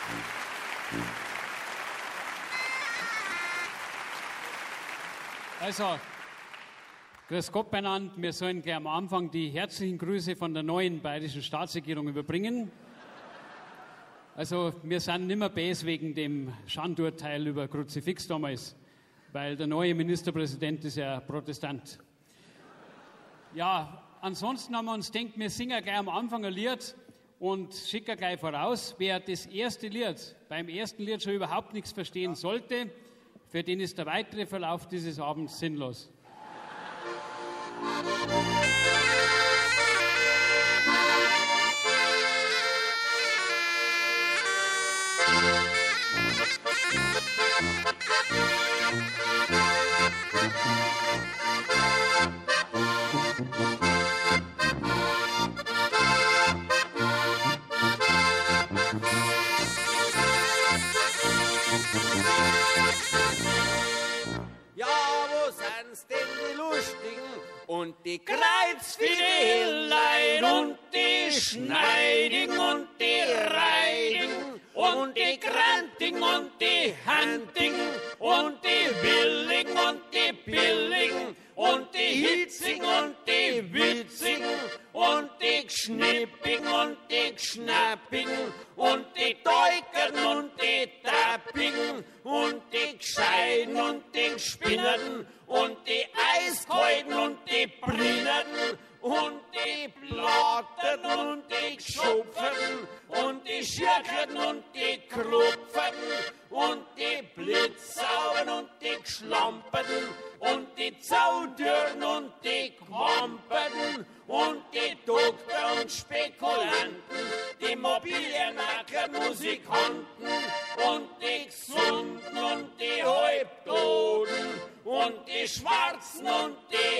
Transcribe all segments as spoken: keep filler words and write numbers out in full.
Also, grüß Gott beieinander. Wir sollen gleich am Anfang die herzlichen Grüße von der neuen bayerischen Staatsregierung überbringen. Also, wir sind nicht mehr bäs wegen dem Schandurteil über Kruzifix damals, weil der neue Ministerpräsident ist ja Protestant. Ja, ansonsten haben wir uns gedacht, wir singen gleich am Anfang ein Lied und schicken gleich voraus, wer das erste Lied, beim ersten Lied schon überhaupt nichts verstehen sollte, für den ist der weitere Verlauf dieses Abends sinnlos. Und die Kreuzfidelein und die Schneidigen und die Reidigen und die Grantigen und die Handigen und die Willigen und die Billigen und die Hitzigen und die Witzigen und die Geschnippigen und die Geschnappigen und die Deukern und die Tappigen und die Gescheiden und die Gespinnerten und die Eiskalten und die Brinnerten und die Platterten und die Geschupferten und die Schirkerten und die Krupferten und die Blitzsauen und die Geschlamperten und die Zaudürren und die Quamperten und die Doktor und Spekulanten, die Mobilienmacker, Musikanten und die Gesunden und die Halbtoten und die Schwarzen und die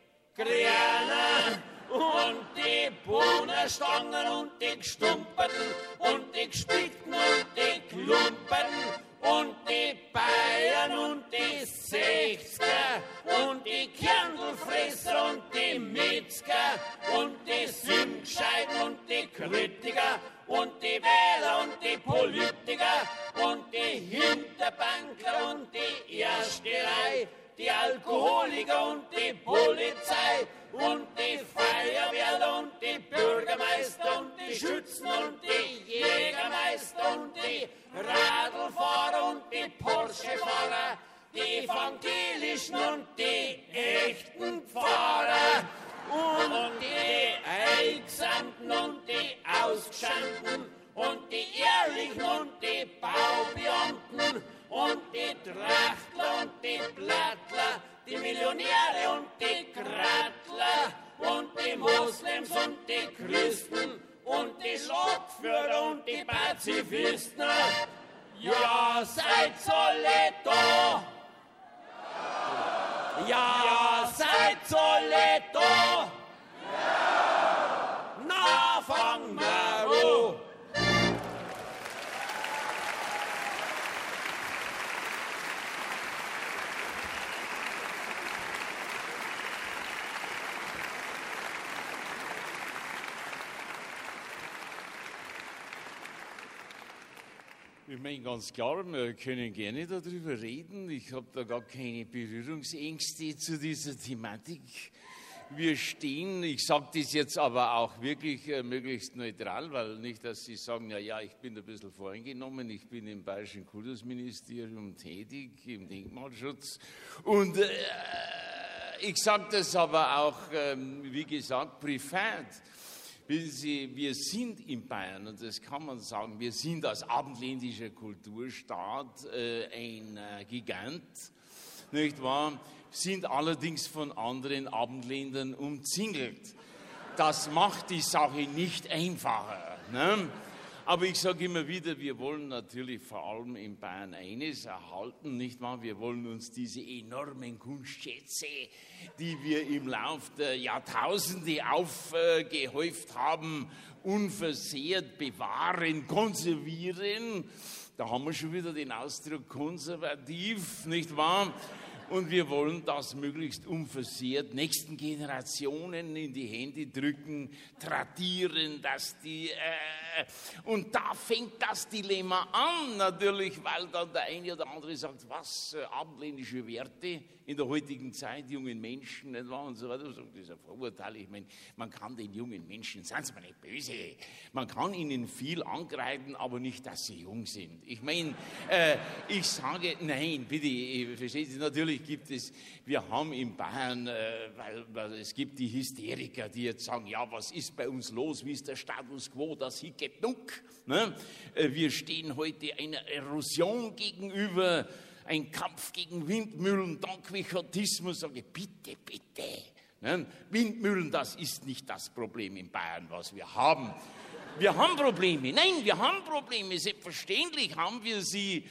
Grünen und die Bohnerstangen und die Gestumperten und die Gespickten und die Klumperten und die Bayern und die Sechziger und die Kernelfresser und die Metzger und die Singscheiden und die Kritiker und die Wähler und die Politiker und die Hinterbankler und die Ersterei, die Alkoholiker und die Polizei und die Feuerwehrler und die Bürgermeister und die Schützen und die Jägermeister und die Radlfahrer und die Porsche-Fahrer, die evangelischen und die echten Pfarrer und die Eingesandten und die Ausgeschandten und die Ehrlichen und die Baubeamten und die Trachtler und die Blattler, die Millionäre und die Grattler und die Moslems und die Christen und die Lokführer und die Pazifisten. Ja, seid alle da! Ja, seid alle da! Na, fang mal an! Ich meine ganz klar, wir können gerne darüber reden. Ich habe da gar keine Berührungsängste zu dieser Thematik. Wir stehen, ich sage das jetzt aber auch wirklich äh, möglichst neutral, weil nicht, dass Sie sagen, ja, ja, ich bin ein bisschen voreingenommen, ich bin im Bayerischen Kultusministerium tätig, im Denkmalschutz. Und äh, ich sage das aber auch, ähm, wie gesagt, privat. Wir sind in Bayern, und das kann man sagen, wir sind als abendländischer Kulturstaat äh, ein äh, Gigant, nicht wahr? Sind allerdings von anderen Abendländern umzingelt. Das macht die Sache nicht einfacher. Ne? Aber ich sage immer wieder, wir wollen natürlich vor allem in Bayern eines erhalten, nicht wahr? Wir wollen uns diese enormen Kunstschätze, die wir im Lauf der Jahrtausende aufgehäuft haben, unversehrt bewahren, konservieren. Da haben wir schon wieder den Ausdruck konservativ, nicht wahr? Und wir wollen das möglichst unversehrt nächsten Generationen in die Hände drücken, tradieren, dass die... Äh, und da fängt das Dilemma an, natürlich, weil dann der eine oder andere sagt, was, äh, abendländische Werte in der heutigen Zeit, jungen Menschen, nicht wahr, und so weiter. Das ist ein Vorurteil. Ich meine, man kann den jungen Menschen, seien Sie mal nicht böse, man kann ihnen viel angreifen, aber nicht, dass sie jung sind. Ich meine, äh, ich sage, nein, bitte, verstehen Sie, natürlich gibt es, wir haben in Bayern, äh, weil, weil es gibt die Hysteriker, die jetzt sagen, ja, was ist bei uns los, wie ist der Status quo, das hickert duck. Ne? Äh, wir stehen heute einer Erosion gegenüber, ein Kampf gegen Windmühlen, Don Quixotismus, sage ich, bitte, bitte. Ne? Windmühlen, das ist nicht das Problem in Bayern, was wir haben. Wir haben Probleme, nein, wir haben Probleme, selbstverständlich haben wir sie.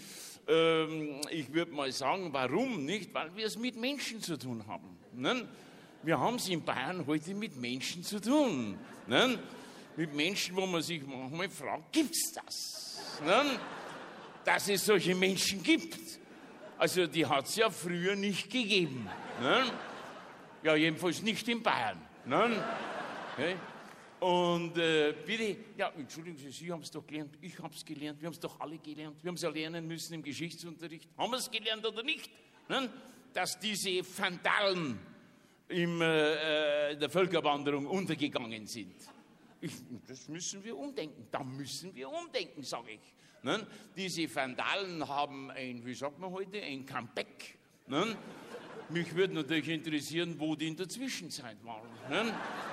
Ähm, ich würde mal sagen, warum nicht? Weil wir es mit Menschen zu tun haben. Ne? Wir haben es in Bayern heute mit Menschen zu tun. Ne? Mit Menschen, wo man sich manchmal fragt, gibt es das? Ne? Dass es solche Menschen gibt. Also die hat es ja früher nicht gegeben. Ne? Ja, jedenfalls nicht in Bayern. Ne? Okay. Und äh, bitte, ja, entschuldigen Sie, Sie haben es doch gelernt, ich habe es gelernt, wir haben es doch alle gelernt, wir haben es ja lernen müssen im Geschichtsunterricht. Haben wir es gelernt oder nicht? Ne? Dass diese Vandalen in äh, der Völkerwanderung untergegangen sind. Ich, das müssen wir umdenken, da müssen wir umdenken, sage ich. Ne? Diese Vandalen haben ein, wie sagt man heute, ein Comeback. Ne? Mich würde natürlich interessieren, wo die in der Zwischenzeit waren. Ne?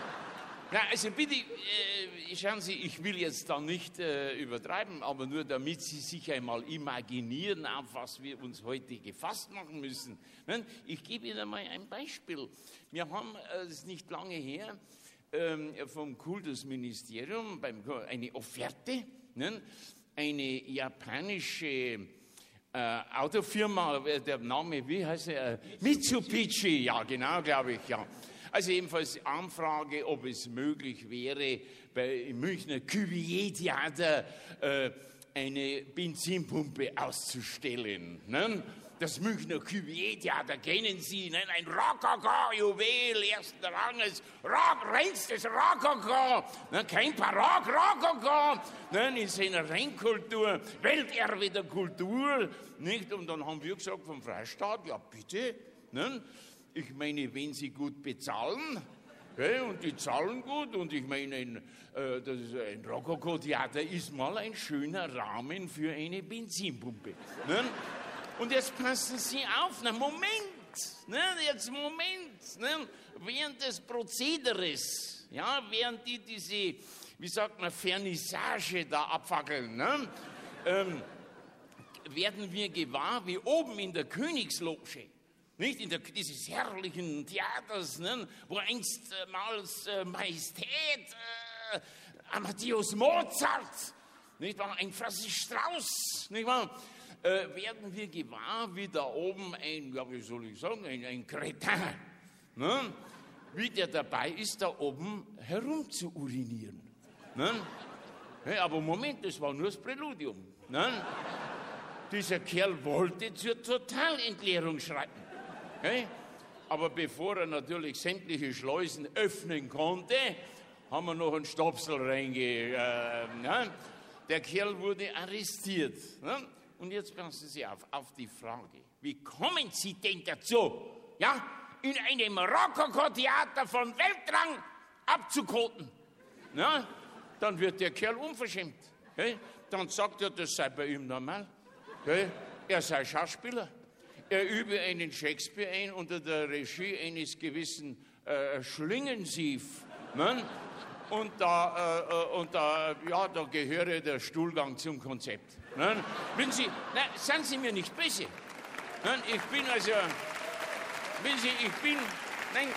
Na, also bitte, äh, schauen Sie, ich will jetzt da nicht äh, übertreiben, aber nur damit Sie sich einmal imaginieren, auf was wir uns heute gefasst machen müssen. Ne? Ich gebe Ihnen mal ein Beispiel. Wir haben, äh, das ist nicht lange her, ähm, vom Kultusministerium beim, eine Offerte, ne? Eine japanische äh, Autofirma, der Name, wie heißt er? Mitsubishi, ja genau, glaube ich, ja. Also jedenfalls Anfrage, ob es möglich wäre, bei im Münchner Cuvier-Theater äh, eine Benzinpumpe auszustellen. Ne? Das Münchner Cuvier-Theater kennen Sie, ne? Ein Rokoko-Juwel ersten Ranges, Rock, reinstes Rokoko, ne? Kein Barock, Rokoko, ne? In seiner Rennkultur, Welterbe der Kultur. Nicht? Und dann haben wir gesagt vom Freistaat, ja bitte, ne? Ich meine, wenn Sie gut bezahlen, okay, und die zahlen gut, und ich meine, ein, äh, das ist ein Rokoko-Theater ist mal ein schöner Rahmen für eine Benzinpumpe. Ne? Und jetzt passen Sie auf, na Moment, ne? Jetzt Moment, ne? Während des Prozederes, ja, während die diese, wie sagt man, Vernissage da abfackeln, ne? ähm, werden wir gewahr, wie oben in der Königsloge, nicht in der, dieses herrlichen Theaters, ne, wo einstmals äh, Majestät, äh, Amadeus Mozart, nicht wahr, ein Franz Strauß, nicht wahr, äh, werden wir gewahr, wie da oben ein, ja, wie soll ich sagen, ein, ein Kretin, ne, wie der dabei ist, da oben herum zu urinieren. Ne? Ja, aber Moment, das war nur das Präludium. Ne? Dieser Kerl wollte zur Totalentleerung schreiten. Okay? Aber bevor er natürlich sämtliche Schleusen öffnen konnte, haben wir noch einen Stopsel reinge... Äh, ne? Der Kerl wurde arrestiert. Ne? Und jetzt passen Sie auf, auf die Frage, wie kommen Sie denn dazu, ja, in einem Rokoko-Theater von Weltrang abzukoten? Ne? Dann wird der Kerl unverschämt. Okay? Dann sagt er, das sei bei ihm normal. Okay? Er sei Schauspieler. Er übe einen Shakespeare ein unter der Regie eines gewissen äh, Schlingensief. Ne? Und, da, äh, und da, ja, da gehöre der Stuhlgang zum Konzept. Ne? Wenn Sie, nein, seien Sie mir nicht böse. Ne? Ich bin also, wenn Sie, ich bin, nein,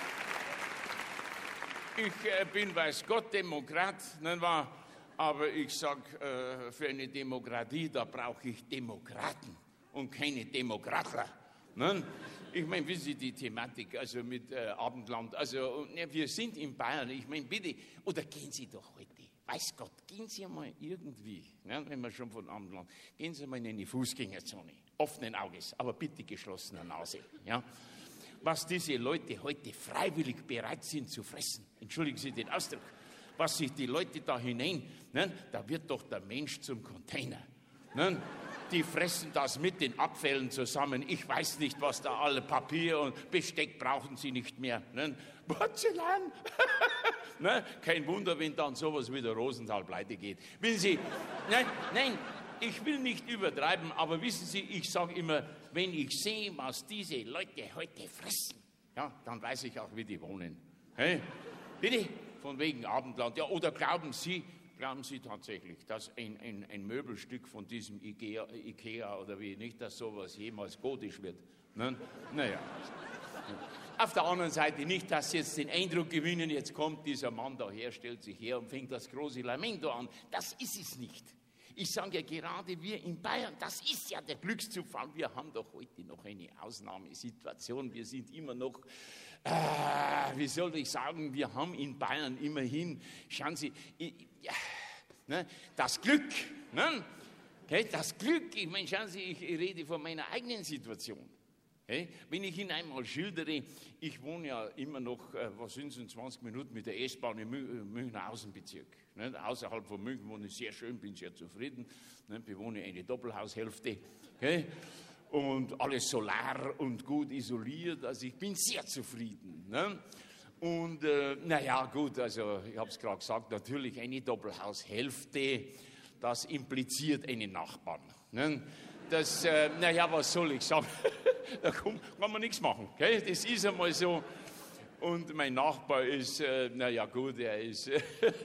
ich äh, bin, weiß Gott, Demokrat, ne, war, aber ich sag, äh, für eine Demokratie, da brauche ich Demokraten und keine Demokratler. Ne? Ich meine, wissen Sie die Thematik, also mit äh, Abendland, also ne, wir sind in Bayern, ich meine, bitte, oder gehen Sie doch heute, weiß Gott, gehen Sie mal irgendwie, ne, wenn wir schon von Abendland, gehen Sie mal in die Fußgängerzone, offenen Auges, aber bitte geschlossener Nase. Ja. Was diese Leute heute freiwillig bereit sind zu fressen, entschuldigen Sie den Ausdruck, was sich die Leute da hinein, ne, da wird doch der Mensch zum Container. Ne. Die fressen das mit den Abfällen zusammen. Ich weiß nicht, was da alle Papier und Besteck brauchen sie nicht mehr. Ne? Porzellan. Ne? Kein Wunder, wenn dann sowas wie der Rosenthal pleite geht. Wissen Sie, nein, nein, ich will nicht übertreiben, aber wissen Sie, ich sage immer, wenn ich sehe, was diese Leute heute fressen, ja, dann weiß ich auch, wie die wohnen. Hey? Bitte? Von wegen Abendland. Ja, oder glauben Sie, Glauben Sie tatsächlich, dass ein, ein, ein Möbelstück von diesem Ikea, Ikea oder wie, nicht, dass sowas jemals gotisch wird? Ne? Naja. Auf der anderen Seite nicht, dass Sie jetzt den Eindruck gewinnen, jetzt kommt dieser Mann daher, stellt sich her und fängt das große Lamento an. Das ist es nicht. Ich sage ja gerade, wir in Bayern, das ist ja der Glückszufall. Wir haben doch heute noch eine Ausnahmesituation. Wir sind immer noch, äh, wie soll ich sagen, wir haben in Bayern immerhin, schauen Sie, ich, ja, ne, das Glück, ne? Okay, das Glück, ich meine, schauen Sie, ich rede von meiner eigenen Situation. Okay? Wenn ich Ihnen einmal schildere, ich wohne ja immer noch, äh, was sind es, zwanzig Minuten mit der S-Bahn im Mü- Münchner Außenbezirk. Ne? Außerhalb von München wohne ich sehr schön, bin sehr zufrieden, ne? Bewohne eine Doppelhaushälfte. Okay? Und alles solar und gut isoliert, also ich bin sehr zufrieden. Ne? Und äh, naja, gut, also ich habe es gerade gesagt, natürlich eine Doppelhaushälfte, das impliziert einen Nachbarn. Ne? Das, äh, naja, was soll ich sagen? Da kann, kann man nichts machen. Okay? Das ist einmal so. Und mein Nachbar ist, äh, naja gut, er ist, äh,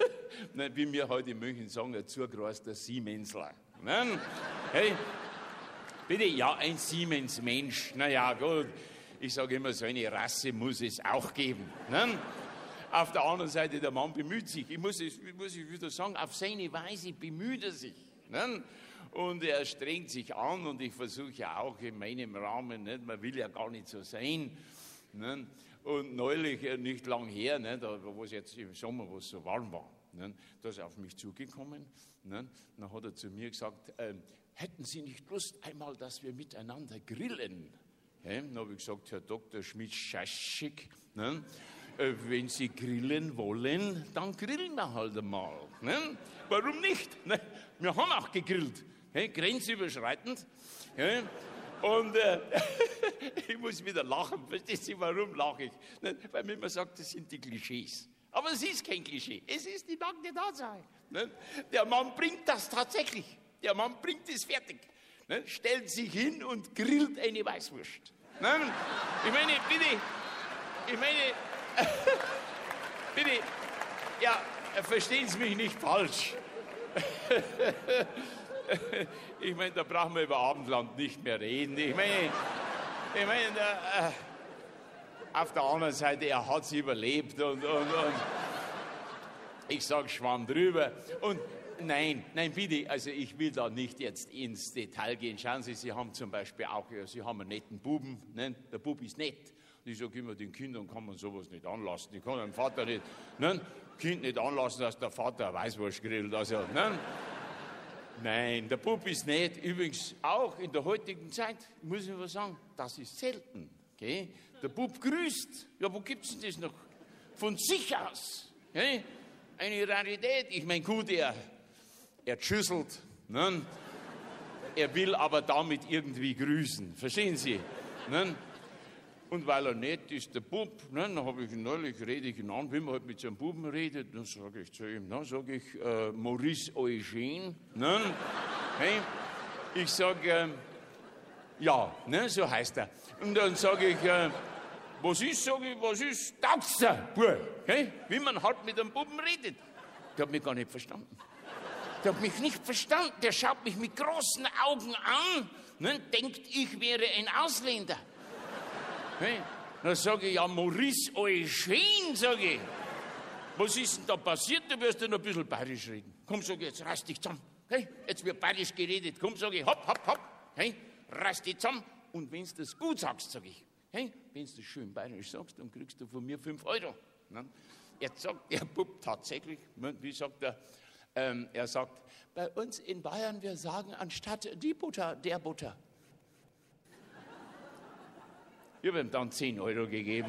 wie wir heute in München sagen, ein zugereister Siemensler. Ne? Hey, bitte, ja, ein Siemens-Mensch. Naja, gut. Ich sage immer, so eine Rasse muss es auch geben. Ne? Auf der anderen Seite, der Mann bemüht sich. Ich muss es muss ich wieder sagen, auf seine Weise bemüht er sich. Ne? Und er strengt sich an und ich versuche ja auch in meinem Rahmen, nicht? Man will ja gar nicht so sein. Ne? Und neulich, nicht lang her, ne? Da, wo es jetzt im Sommer, wo es so warm war, ne? Da ist er auf mich zugekommen. Ne? Dann hat er zu mir gesagt, äh, hätten Sie nicht Lust einmal, dass wir miteinander grillen? Ja, dann habe ich gesagt, Herr Doktor Schmidt-Schaschik, ne? äh, wenn Sie grillen wollen, dann grillen wir halt einmal. Ne? Warum nicht? Ne? Wir haben auch gegrillt, ne? Grenzüberschreitend. Ja? Und äh, ich muss wieder lachen. Verstehen Sie, warum lache ich? Ne? Weil man immer sagt, das sind die Klischees. Aber es ist kein Klischee, es ist die nackte Tatsache. Ne? Der Mann bringt das tatsächlich. Der Mann bringt es fertig. Ne, stellt sich hin und grillt eine Weißwurst. Ne? Ich meine, bitte, ich meine, bitte, ja, verstehen Sie mich nicht falsch. Ich meine, da brauchen wir über Abendland nicht mehr reden. Ich meine, ich meine, äh, auf der anderen Seite, er hat es überlebt und, und, und ich sage Schwamm drüber. Und Nein, nein, bitte, also ich will da nicht jetzt ins Detail gehen. Schauen Sie, Sie haben zum Beispiel auch, Sie haben einen netten Buben, ne? Der Bub ist nett. Und ich sage immer, den Kindern kann man sowas nicht anlassen. Ich kann dem Vater nicht, ne? Kind nicht anlassen, dass der Vater Weißwurst grillt. Also, ne? Nein, der Bub ist nett. Übrigens auch in der heutigen Zeit, muss ich mal sagen, das ist selten. Okay? Der Bub grüßt. Ja, wo gibt es denn das noch? Von sich aus. Okay? Eine Rarität. Ich meine, gut, er... Er schüsselt, ne? Er will aber damit irgendwie grüßen, verstehen Sie? Ne? Und weil er nett ist, der Bub, ne? Dann habe ich neulich, rede ich ihn an, wenn man halt mit so einem Buben redet, dann sage ich zu ihm, dann sage ich, äh, Maurice Eugène, ne? Hey? Ich sage, äh, ja, ne? So heißt er. Und dann sage ich, äh, was ist, sage ich, was ist, taugt's dir, Bub? Okay? Wie man halt mit einem Buben redet. Der hat mich gar nicht verstanden. Der hat mich nicht verstanden. Der schaut mich mit großen Augen an, ne, denkt, ich wäre ein Ausländer. Hey, dann sage ich, ja, Maurice Eugène, sage ich. Was ist denn da passiert? Du wirst ja noch ein bisschen bayerisch reden. Komm, sage ich, jetzt reiß dich zusammen. Hey, jetzt wird bayerisch geredet. Komm, sage ich, hopp, hopp, hopp. Hey, reiß dich zusammen. Und wenn du das gut sagst, sage ich, hey, wenn du das schön bayerisch sagst, dann kriegst du von mir fünf Euro. Ne? Jetzt sagt der Bub tatsächlich, wie sagt er, Ähm, er sagt, bei uns in Bayern, wir sagen anstatt die Butter, der Butter. Ich habe ihm dann zehn Euro gegeben.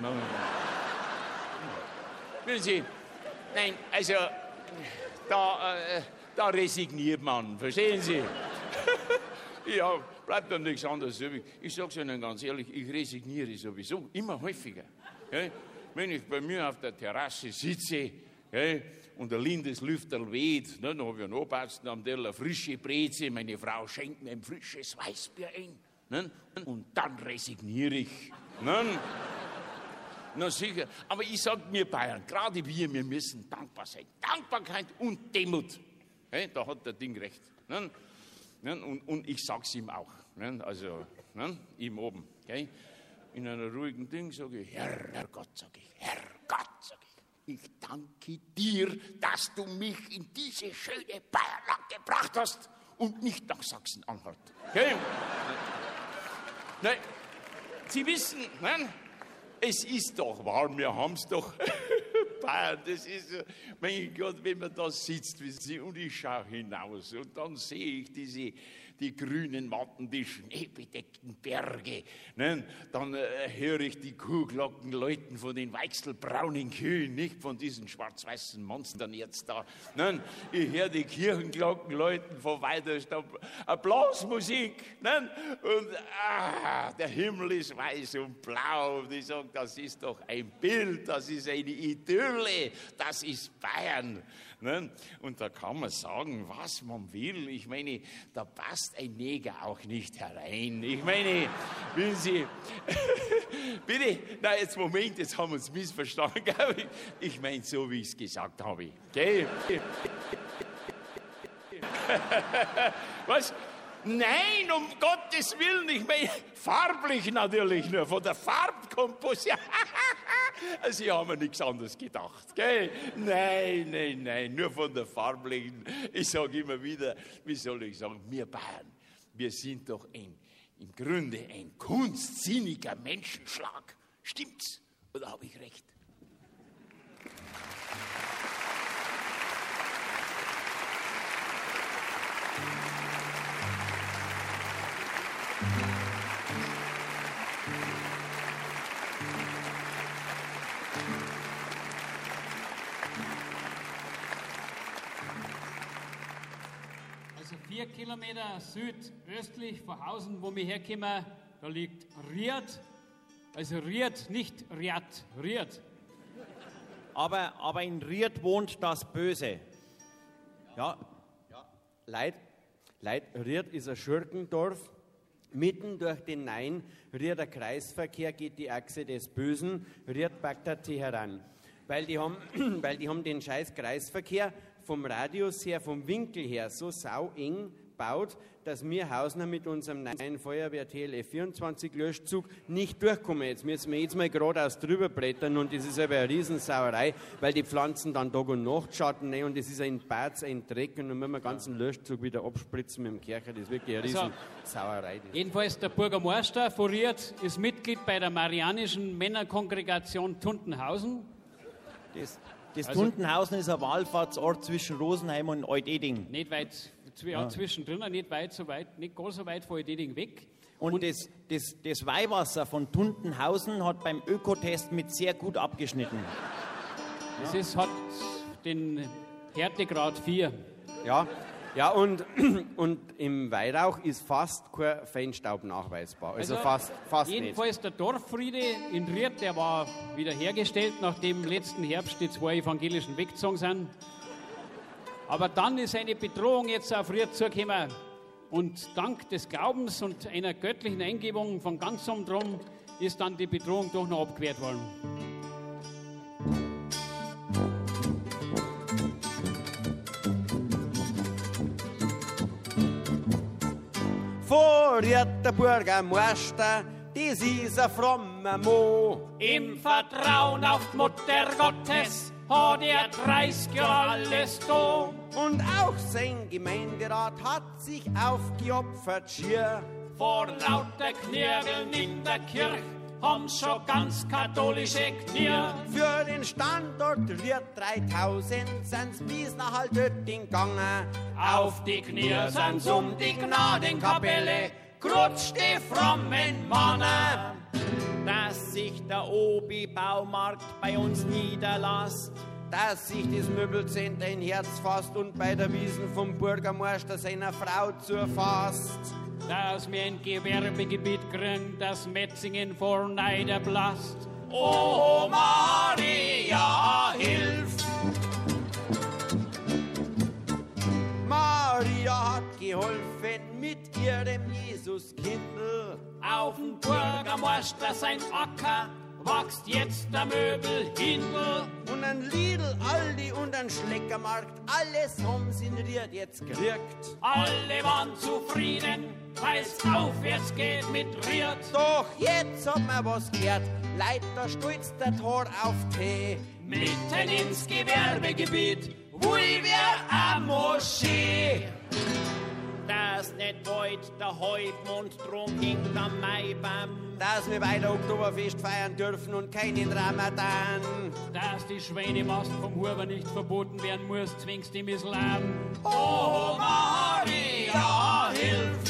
Wissen Sie, nein, also da, äh, da resigniert man, verstehen Sie? Ja, bleibt dann nichts anderes übrig. Ich sage es Ihnen ganz ehrlich, ich resigniere sowieso immer häufiger. Gell? Wenn ich bei mir auf der Terrasse sitze, gell, und der Lindeslüfterl weht, ne, dann habe ich einen Obersten am Teller, frische Breze, meine Frau schenkt mir ein frisches Weißbier ein. Ne, und dann resigniere ich. Ne? Na sicher, aber ich sage mir Bayern, gerade wir, wir müssen dankbar sein. Dankbarkeit und Demut. Hey, da hat der Ding recht. Ne? Ne? Und, und ich sage es ihm auch. Ne? Also, ne? ihm oben. Okay? In einer ruhigen Ding sage ich, Herr, Herrgott, sage ich, Herrgott, sage ich, ich danke dir, dass du mich in diese schöne Bayerland gebracht hast und nicht nach Sachsen-Anhalt. Okay? Nein, Sie wissen, nein, es ist doch warm, wir haben es doch. Bayern, das ist, mein Gott, wenn man da sitzt, wissen Sie, und ich schaue hinaus und dann sehe ich diese, die grünen Matten, die schneebedeckten Berge. Ne? Dann äh, höre ich die Kuhglocken läuten von den weichselbraunen Kühen, nicht von diesen schwarz-weißen Monstern jetzt da. Ne? Ich höre die Kirchenglocken läuten von weiter Blasmusik. Ne? Und ah, der Himmel ist weiß und blau. Und ich sage, das ist doch ein Bild, das ist eine Idylle, das ist Bayern. Ne? Und da kann man sagen, was man will. Ich meine, da passt ein Neger auch nicht herein. Ich meine, wissen Sie, bitte, na jetzt Moment, jetzt haben wir uns missverstanden, glaube ich. Ich meine, so wie ich es gesagt habe. Okay? Was? Nein, um Gottes Willen, ich meine, farblich natürlich nur, von der Farbkomposition. Sie haben mir nichts anderes gedacht, gell? Nein, nein, nein, nur von der farblichen. Ich sage immer wieder, wie soll ich sagen, wir Bayern, wir sind doch ein, im Grunde ein kunstsinniger Menschenschlag. Stimmt's? Oder habe ich recht? Vier Kilometer südöstlich von Hausen, wo wir herkommen, da liegt Ried. Also Ried, nicht Riad, Ried. Aber, aber in Ried wohnt das Böse. Ja, ja. Leid, Leid, Ried ist ein Schurkendorf. Mitten durch den Nein, Rieder Kreisverkehr geht die Achse des Bösen, Ried Bagdad Teheran. Weil die haben, weil die haben den scheiß Kreisverkehr vom Radius her, vom Winkel her so sau eng baut, dass wir Hausner mit unserem neuen Feuerwehr T L F vierundzwanzig Löschzug nicht durchkommen. Jetzt müssen wir jetzt mal geradeaus drüber blättern und das ist aber eine Riesensauerei, weil die Pflanzen dann Tag und Nacht Schatten nehmen und das ist ein Batz, ein Dreck und dann müssen wir den ganzen Löschzug wieder abspritzen mit dem Kercher. Das ist wirklich eine Riesensauerei. Also, jedenfalls der Bürgermeister von Ried ist Mitglied bei der Marianischen Männerkongregation Tuntenhausen. Das Das also, Tuntenhausen ist ein Wallfahrtsort zwischen Rosenheim und Alt-Eding. Nicht weit, ja, ja. zwischendrin, nicht weit, so weit, nicht gar so weit von Alt-Eding weg. Und, und das, das, das Weihwasser von Tuntenhausen hat beim Ökotest mit sehr gut abgeschnitten. Das ja. ist, hat den Härtegrad vier. Ja, Ja, und, und im Weihrauch ist fast kein Feinstaub nachweisbar. Also, also fast, fast jedenfalls nicht. Der Dorffriede in Ried, der war wiederhergestellt, nachdem letzten Herbst die zwei evangelischen weggezogen sind. Aber dann ist eine Bedrohung jetzt auf Ried zugekommen. Und dank des Glaubens und einer göttlichen Eingebung von ganz oben drum ist dann die Bedrohung doch noch abgewehrt worden. Vor Ried der Bürgermeister, das ist ein frommer Mo. Im Vertrauen auf die Mutter Gottes hat er dreißig Jahre alles da. Und auch sein Gemeinderat hat sich aufgeopfert schier. Vor lauter Knirgeln in der Kirche haben schon ganz katholische Knie. Für den Standort Ried dreitausend sind's bis nach Altötting gegangen. Auf die Knie sind's um die Gnadenkapelle, krutscht die frommen Männer. Dass sich der Obi-Baumarkt bei uns niederlässt, Dass sich das Möbelcenter in Herz fasst und bei der Wiesen vom Bürgermeister seiner Frau zurfasst. Dass wir ein Gewerbegebiet kriegen, das Metzingen vor Neider blast. O Maria, hilf! Maria hat geholfen mit ihrem Jesuskindl. Auf dem Bürgermeister sein Acker wächst jetzt der Möbelhindel. Und ein Lidl, Aldi und ein Schleckermarkt, alles haben sie in Ried jetzt gekriegt. Alle waren zufrieden, weil's aufwärts geht mit Ried. Doch jetzt hat man was gehört, Leid, da stolz der Tor auf Tee. Mitten ins Gewerbegebiet, wo ich wär a Moschee. dass nicht wollt der Halbmond drum hängt am Maibaum. Dass wir weiter Oktoberfest feiern dürfen und keinen Ramadan. Dass die Schweinemast vom Huber nicht verboten werden muss, zwingst im Islam. Oh Maria, hilf!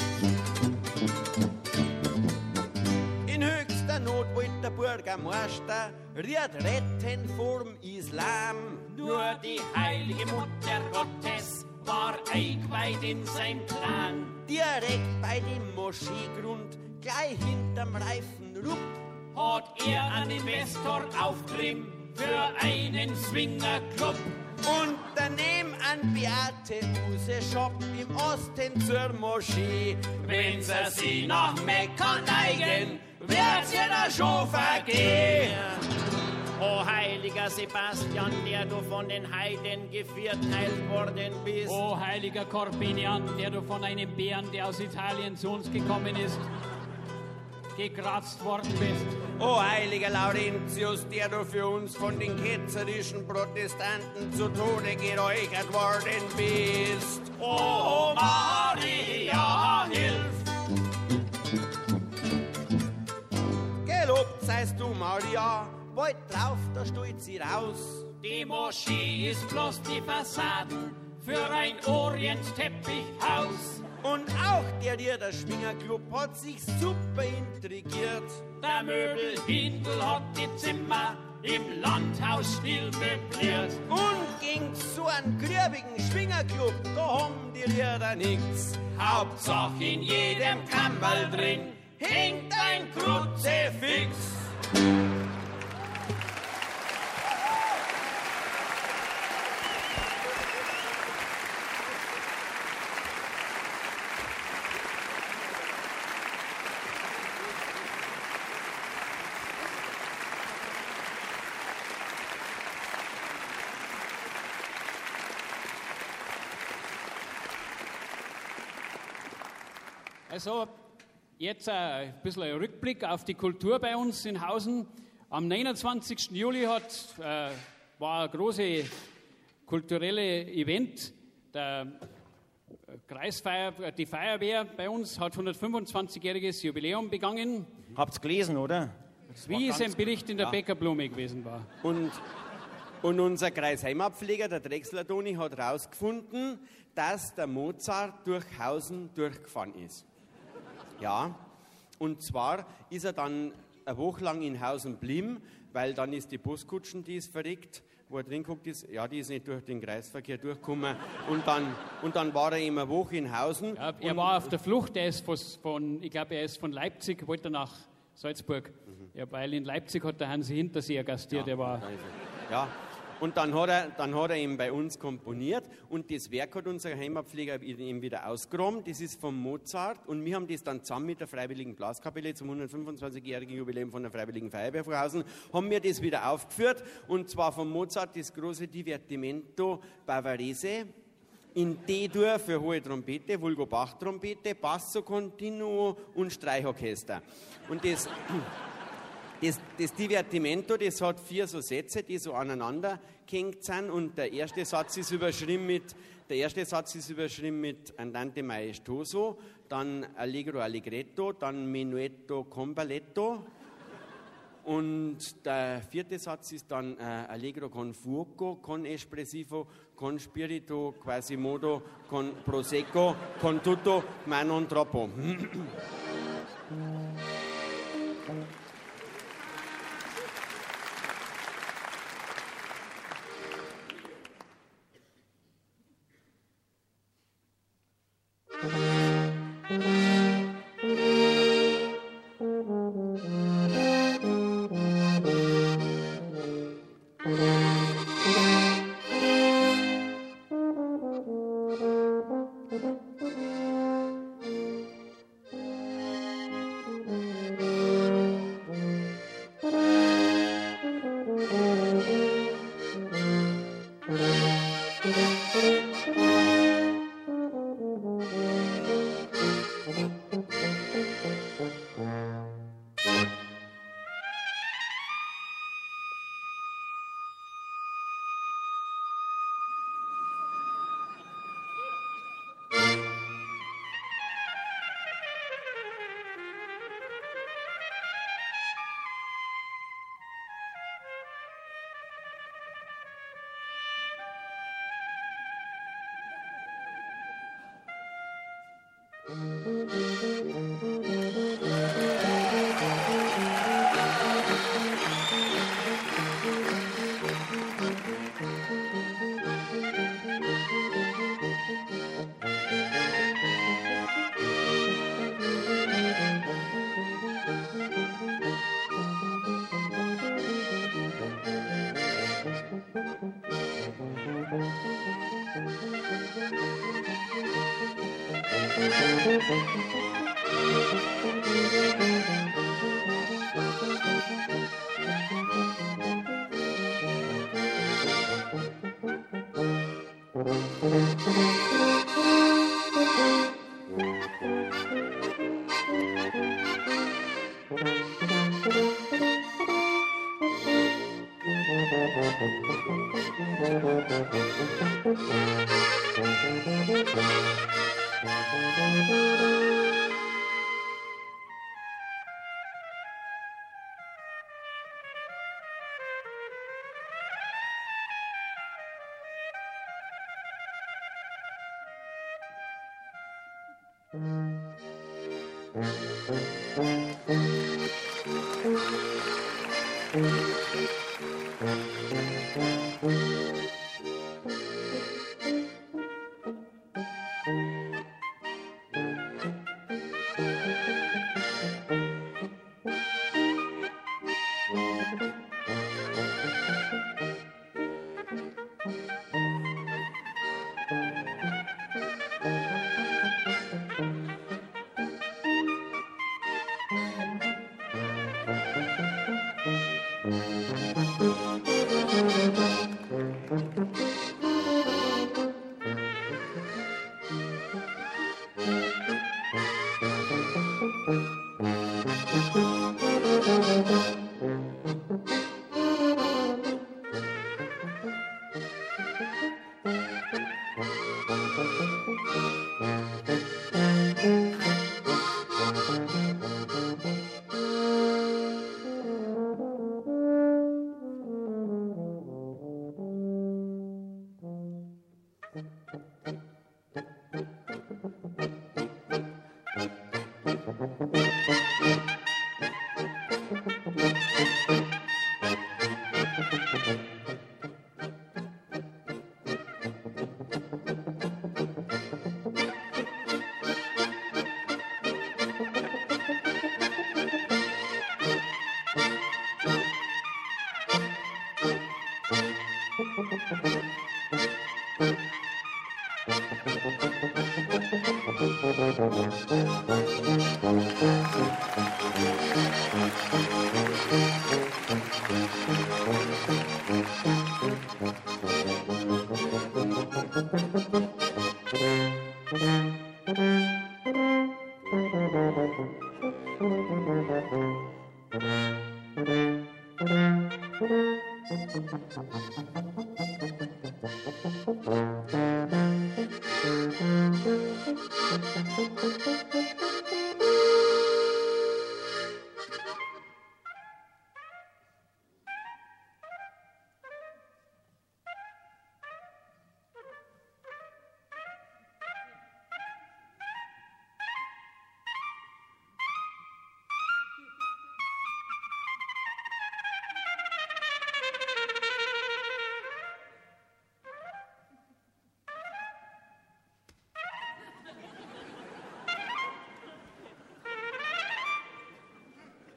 In höchster Not wollte der Bürgermeister Ried retten vorm Islam. Nur die heilige Mutter Gottes war eingeweiht in sein Plan. Direkt bei dem Moscheegrund, gleich hinterm Reifenrupp, hat er einen Investor aufgetrieben für einen Swingerclub. und daneben ein Beate-Use-Shop im Osten zur Moschee. Wenn sie sich nach Mekka neigen, wird sie da schon vergehen. O heiliger Sebastian, der du von den Heiden gevierteilt worden bist. O heiliger Corbinian, der du von einem Bären, der aus Italien zu uns gekommen ist, gekratzt worden bist. O heiliger Laurentius, der du für uns von den ketzerischen Protestanten zu Tode geräuchert worden bist. Oh Maria, hilf! Gelobt seist du, Maria, bald drauf, da steht sie raus. Die Moschee ist bloß die Fassaden für ein Orientteppichhaus. Und auch der Rieder Schwingerclub hat sich super intrigiert. Der Möbelhindel hat die Zimmer im Landhaus still möbliert. Und gegen so einen grübigen Schwingerclub, da haben die Rieder nix. Hauptsache in jedem Kammerl drin hängt ein Kruzifix. Also, jetzt ein bisschen ein Rückblick auf die Kultur bei uns in Hausen. Am neunundzwanzigsten Juli hat, äh, war ein großes kulturelles Event. Der Kreisfeier, die Feuerwehr bei uns hat hundertfünfundzwanzigjähriges Jubiläum begangen, Habt's gelesen, oder? wie es ein Bericht in der Bäckerblume gewesen war. Und, und unser Kreisheimabpfleger, der Drechsler Toni, hat herausgefunden, dass der Mozart durch Hausen durchgefahren ist. Ja, und zwar ist er dann eine Woche lang in Hausen geblieben, weil dann ist die Buskutschen, die ist verreckt, wo er drin guckt ist, ja, die ist nicht durch den Kreisverkehr durchgekommen. Und dann, und dann war er eben eine Woche in Hausen. Ja, er war auf der Flucht, er ist von, von ich glaube, er ist von Leipzig, wollte nach Salzburg. Mhm. Ja, weil in Leipzig hat der Hansi Hinterseer gastiert, Ja, er war... Ja, und dann hat, er, dann hat er eben bei uns komponiert und das Werk hat unser Heimatpfleger eben wieder ausgeräumt. Das ist von Mozart und wir haben das dann zusammen mit der Freiwilligen Blaskapelle zum hundertfünfundzwanzigjährigen Jubiläum von der Freiwilligen Feuerwehr Vorhausen haben wir das wieder aufgeführt und zwar von Mozart das große Divertimento Bavarese in D-Dur für hohe Trompete, Vulgo Bach-Trompete, Basso Continuo und Streichorchester. Und das... Das, das Divertimento, das hat vier so Sätze, die so aneinander gehängt sind und der erste Satz ist überschrieben mit, der erste Satz ist überschrieben mit Andante Maestoso, dann Allegro Allegretto, dann Menuetto con Balletto Und der vierte Satz ist dann äh, Allegro con fuoco, con espressivo, con spirito, quasimodo, con prosecco, con tutto, ma non troppo.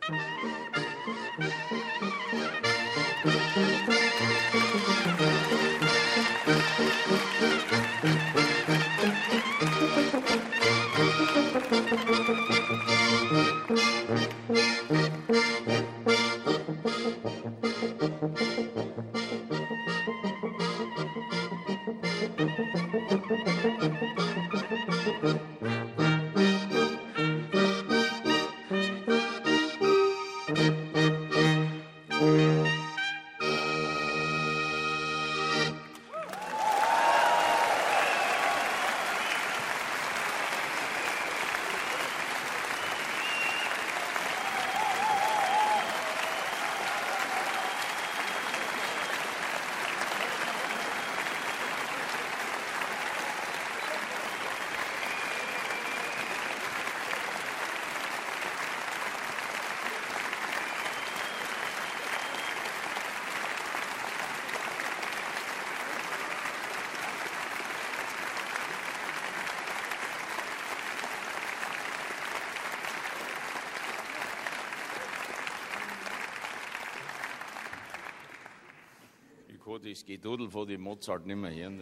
Das Gedudel von dem Mozart nicht mehr hören.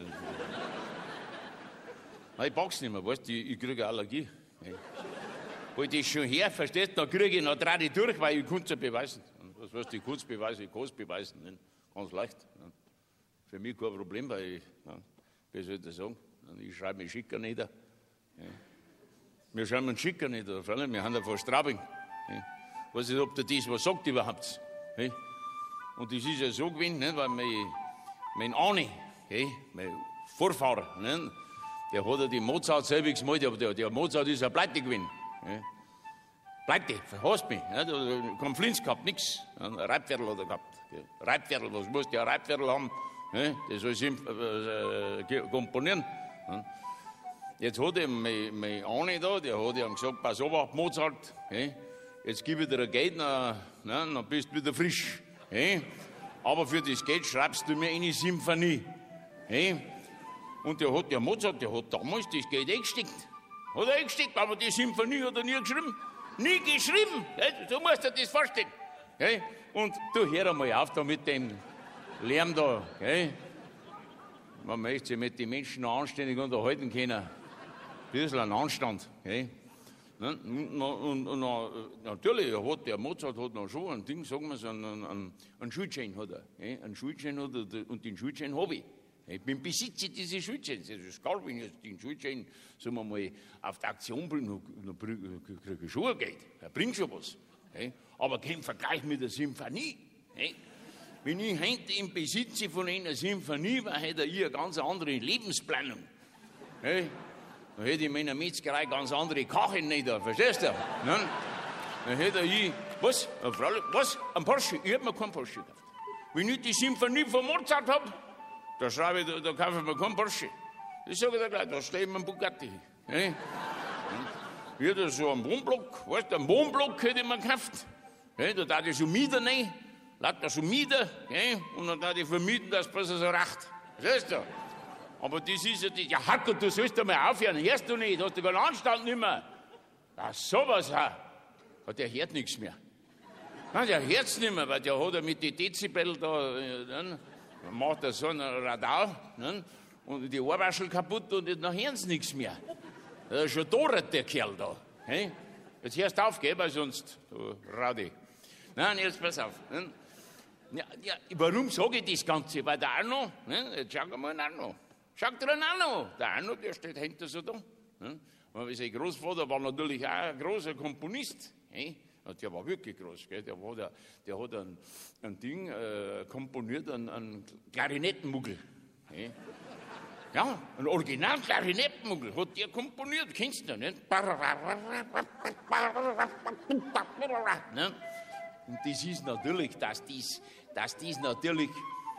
Nein, ich pack's nicht mehr, weißt du, ich, ich kriege Allergie. Weil das schon her, verstehst du, dann kriege ich, dann drehe ich durch, weil ich kann es ja beweisen. Das heißt, ich kann es beweisen, ich kann es beweisen. Nicht? Ganz leicht. Nicht? Für mich kein Problem, weil ich, nicht? Wie soll ich das sagen? Ich schreibe mich schicker nieder. Wir schreiben uns schicker nieder, wir haben ja von Straubing. Ich weiß nicht, ob der das was sagt überhaupt. Und das ist ja so gewesen, nicht? Weil mein, mein Ahne, okay, mein Vorfahrer, nicht? Der hat ja die Mozart selbst gemalt, aber der, der Mozart ist ja pleite gewesen. Okay? Pleite, verhasst mich. Nicht? Kein Flins gehabt, nichts. Ein Reibviertel hat er gehabt. Okay? Reibviertel, was musst du ja Reibviertel haben? Okay? Das soll sie äh, komponieren. Okay? Jetzt hat er mein, mein Ahne da, der hat ja gesagt, pass auf, Mozart, okay? Jetzt gib ich dir ein Geld, dann, dann bist du wieder frisch. Hey, aber für das Geld schreibst du mir eine Symphonie. Hey, und der hat, der Mozart, der hat damals das Geld eingesteckt. Hat er eingesteckt, aber die Symphonie hat er nie geschrieben. Nie geschrieben. Hey, so musst du dir das vorstellen. Hey, und du hör einmal auf da mit dem Lärm da. Hey. Man möchte sich mit den Menschen noch anständig unterhalten können. Ein bisschen an Anstand. Hey. Und, und, und, und natürlich hat der Mozart hat noch schon ein Ding, sagen wir so, einen, einen, einen Schuldschein hat er. Eh? Einen Schuldschein hat er und den Schuldschein habe ich. Ich bin Besitzer dieses Schuldscheins. Das ist klar, wenn ich den Schuldschein, sagen wir mal, auf die Aktion bringe, dann kriege ich schon ein Geld. Er bringt schon was. Eh? Aber kein Vergleich mit der Symphonie. Eh? Wenn ich heute im Besitz von einer Symphonie war, hätte ich eine ganz andere Lebensplanung. Eh? Dann hätte ich in meiner Metzgerei ganz andere Kacheln nicht da, verstehst du? Nein? Dann hätte ich, was? Was? Ein Porsche? Ich hätte mir keinen Porsche gekauft. Wenn ich die Symphonie von Mozart habe, da schreibe ich, da, da kaufe ich mir keinen Porsche. Ich sage dir gleich, da steht mir ein Bugatti. Hey? Ich hätte so einen Wohnblock, weißt du, einen Wohnblock hätte ich mir gekauft. Hey? Da darf ich so Mieter nehmen, lauter so Mieter, hey? Und dann darf ich vermieten, dass es besser so reicht. Verstehst du? Aber das ist ja, die, ja, Hacko, du sollst einmal aufhören, hörst du nicht, hast du keinen Anstand nicht mehr. Ja, sowas auch. Der hört nichts mehr. Nein, der hört's nicht mehr, weil der hat ja mit den Dezibel da, dann macht er so ein Radau, dann, und die Ohrwaschel kaputt und dann hören sie nichts mehr. Der ist schon tot, der Kerl da. Hey? Jetzt hörst du auf, gell, weil sonst, du Radi. Nein, jetzt pass auf. Dann, ja, ja, warum sage ich das Ganze? Weil der Arno, ne, jetzt schau mal den Arno. Schau dir den Arno. Der Arno, der steht hinter so da. Ne? Und sein Großvater war natürlich auch ein großer Komponist. Hey? Der war wirklich groß. Gell? Der, war der, der hat ein, ein Ding äh, komponiert, einen, einen Klarinettenmuggel. Hey? Ja, ein Original-Klarinettenmuggel hat der komponiert. Kennst du nicht? Ne? Und das ist natürlich, dass dies, dass dies natürlich.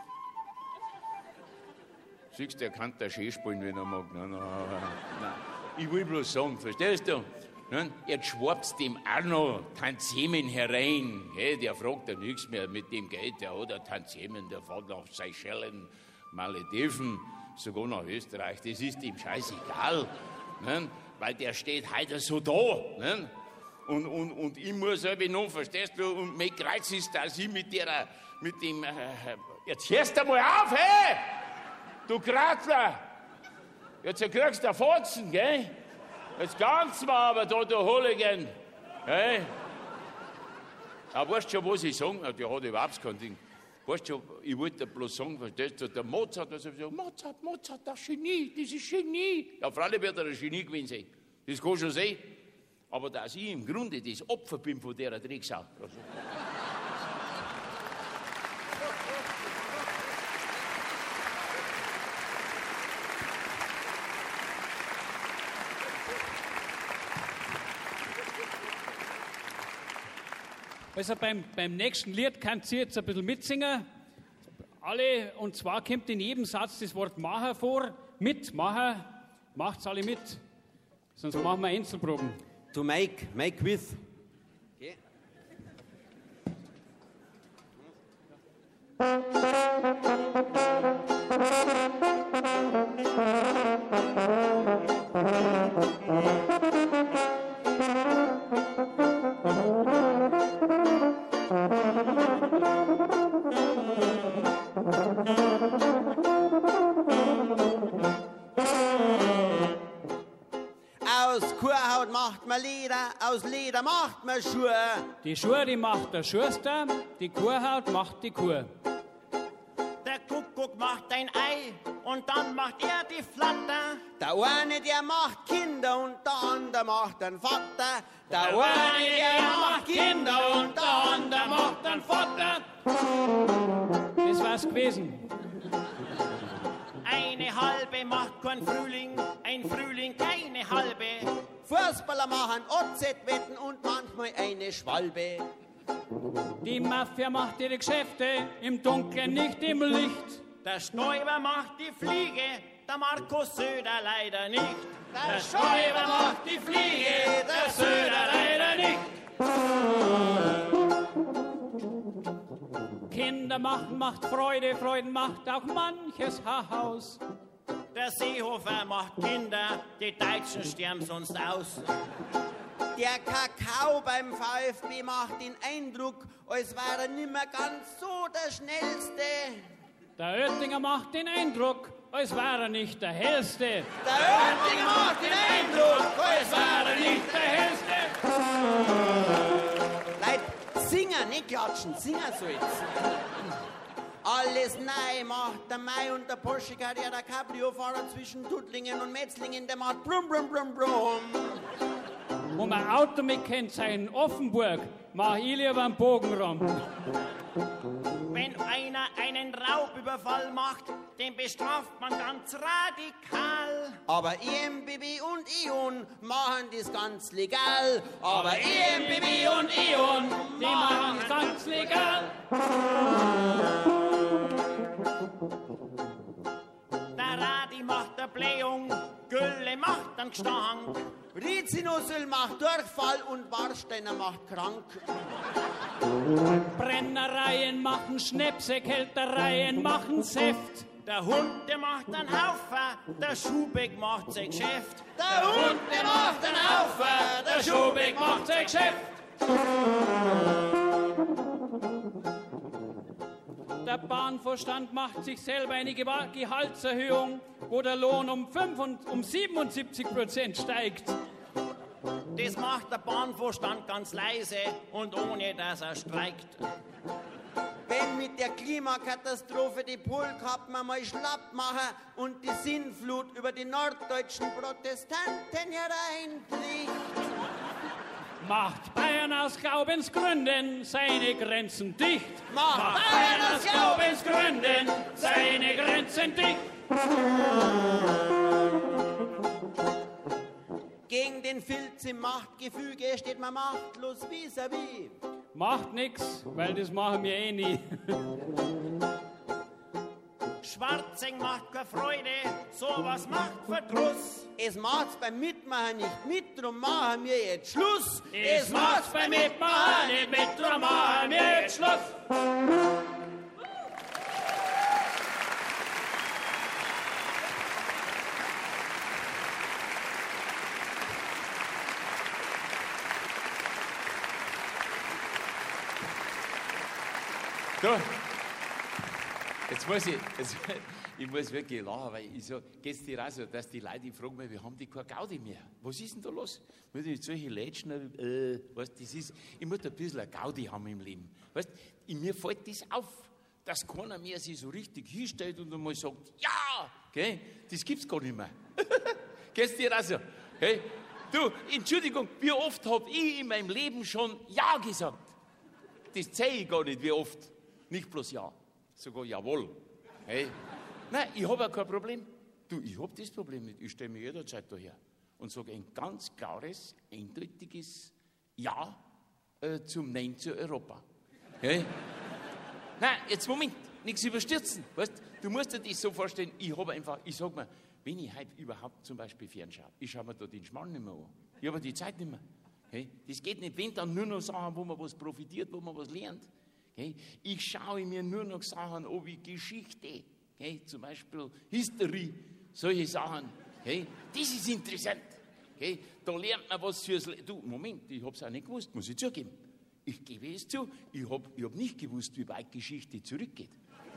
Siehst du, der kann da schön spielen, wenn er mag. Nein, nein, nein. Ich will bloß sagen, verstehst du? Jetzt schwappt dem Arno Tantiemen herein. Hey, der fragt ja nichts mehr mit dem Geld. Der hat ein Tantiemen, der fährt nach Seychellen, Malediven, sogar nach Österreich. Das ist ihm scheißegal, ne? Weil der steht heute so da. Ne? Und, und, und ich muss selber noch, verstehst du? Und mein Kreuz ist, dass ich mit der, mit dem, äh, jetzt hörst du mal auf, hey! Du Kratler! Jetzt kriegst du einen Fotzen, gell? Jetzt ganz mal aber da, du Hooligan. Hey? Aber weißt du schon, was ich sagen? Der hat überhaupt kein Ding. Weißt du, ich wollte bloß sagen, verstehst du, der Mozart, also gesagt, Mozart, Mozart, das Genie, das ist Genie. Ja, freilich wird er ein Genie gewesen sein. Das kann schon sein. Aber dass ich im Grunde das Opfer bin von der Drecksau. Also. Also beim, beim nächsten Lied kannst du jetzt ein bisschen mitsingen. Alle, und zwar kommt in jedem Satz das Wort Macher vor. Mit, Macher, macht's alle mit. Sonst machen wir Einzelproben. To make, make with. Okay. Aus Kuhhaut macht man Leder, aus Leder macht man Schuhe. Die Schuhe, die macht der Schuster, die Kuhhaut macht die Kuh. Der Kuckuck macht ein Ei und dann macht er die Flatter. Der eine, der macht Kinder und der andere macht einen Vater. Der Der eine, der macht Kinder und der andere macht einen Vater. Das war's gewesen. Eine halbe macht kein Frühling, ein Frühling keine halbe. Fußballer machen O Z-Wetten und manchmal eine Schwalbe. Die Mafia macht ihre Geschäfte im Dunkeln, nicht im Licht. Der Stäuber macht die Fliege, der Markus Söder leider nicht. Der Stäuber macht die Fliege, der Söder leider nicht. Kinder machen macht Freude, Freuden macht auch manches Haus. Der Seehofer macht Kinder, die Deutschen sterben sonst aus. Der Kakao beim VfB macht den Eindruck, als war er nimmer ganz so der Schnellste. Der Oettinger macht den Eindruck, als war er nicht der Hellste. Der Oettinger macht den Eindruck, als war er nicht der Hellste. Leute, singen, nicht klatschen, singen so jetzt. Alles neu macht der Mai und der Porsche Carrera, der Cabrio-Fahrer zwischen Tuttlingen und Metzlingen, der macht blum, blum, blum, blum. Um ein Auto mit Kennzeichen Offenburg mach ich lieber einen Bogen rum. Wenn einer einen Raubüberfall macht, den bestraft man ganz radikal. Aber E M B B und E O N machen das ganz legal. Aber E M B B und E O N, Die machen ganz legal. Der Radi macht der Blähung, Gülle macht einen Gestank. Rizinusöl macht Durchfall und Warsteiner macht krank. Brennereien machen Schnäpse, Kältereien machen Säft. Der Hund, der macht einen Haufen, der Schubeck macht sein Geschäft. Der Hund, der macht einen Haufen, Der Schubeck macht sein Geschäft. Der Bahnvorstand macht sich selber eine Gewa- Gehaltserhöhung, wo der Lohn um, fünf und, um siebenundsiebzig Prozent steigt. Das macht der Bahnvorstand ganz leise und ohne dass er streikt. Wenn mit der Klimakatastrophe die Polkappen einmal schlapp machen und die Sinnflut über die norddeutschen Protestanten hereinbricht. Macht Bayern aus Glaubensgründen seine Grenzen dicht. Macht Bayern aus Glaubensgründen seine Grenzen dicht. Gegen den Filz im Machtgefüge steht man machtlos vis-à-vis. Macht nix, weil das machen wir eh nie. Schwarzing macht keine Freude, sowas macht Verdruss. Es macht's beim Mitmachen nicht mit, drum machen wir jetzt Schluss. Es macht's beim Mitmachen nicht mit, drum machen wir jetzt Schluss. Da. Jetzt muss ich, jetzt, ich muss wirklich lachen, weil ich so, geht's dir auch so, dass die Leute fragen mich, wir haben die keine Gaudi mehr. Was ist denn da los? Muss ich solche Lätschen, äh, weißt, das ist, ich muss ein bisschen eine Gaudi haben im Leben. Weißt, in mir fällt das auf, dass keiner mehr sich so richtig hinstellt und einmal sagt, ja, okay, das gibt's gar nicht mehr. Geht's dir auch so? Okay? Du, Entschuldigung, wie oft habe ich in meinem Leben schon ja gesagt? Das zähle ich gar nicht, wie oft. Nicht bloß ja, sogar jawohl. Hey. Nein, ich habe auch kein Problem. Du, ich habe das Problem nicht. Ich stelle mich jederzeit daher und sage ein ganz klares, eindeutiges Ja äh, zum Nein zu Europa. Hey. Nein, jetzt Moment, nichts überstürzen. Weißt, du musst dir das so vorstellen, ich habe einfach, ich sage mir, wenn ich heute überhaupt zum Beispiel fernschaue, ich schaue mir da den Schmarrn nicht mehr an. Ich habe die Zeit nicht mehr. Hey, das geht nicht, wenn dann nur noch Sachen, wo man was profitiert, wo man was lernt. Hey, ich schaue mir nur noch Sachen an wie Geschichte, hey, zum Beispiel History, solche Sachen. Hey, das ist interessant. Hey, da lernt man was fürs Leben. Du, Moment, ich habe es auch nicht gewusst, muss ich zugeben. Ich gebe es zu, ich habe ich hab nicht gewusst, wie weit Geschichte zurückgeht.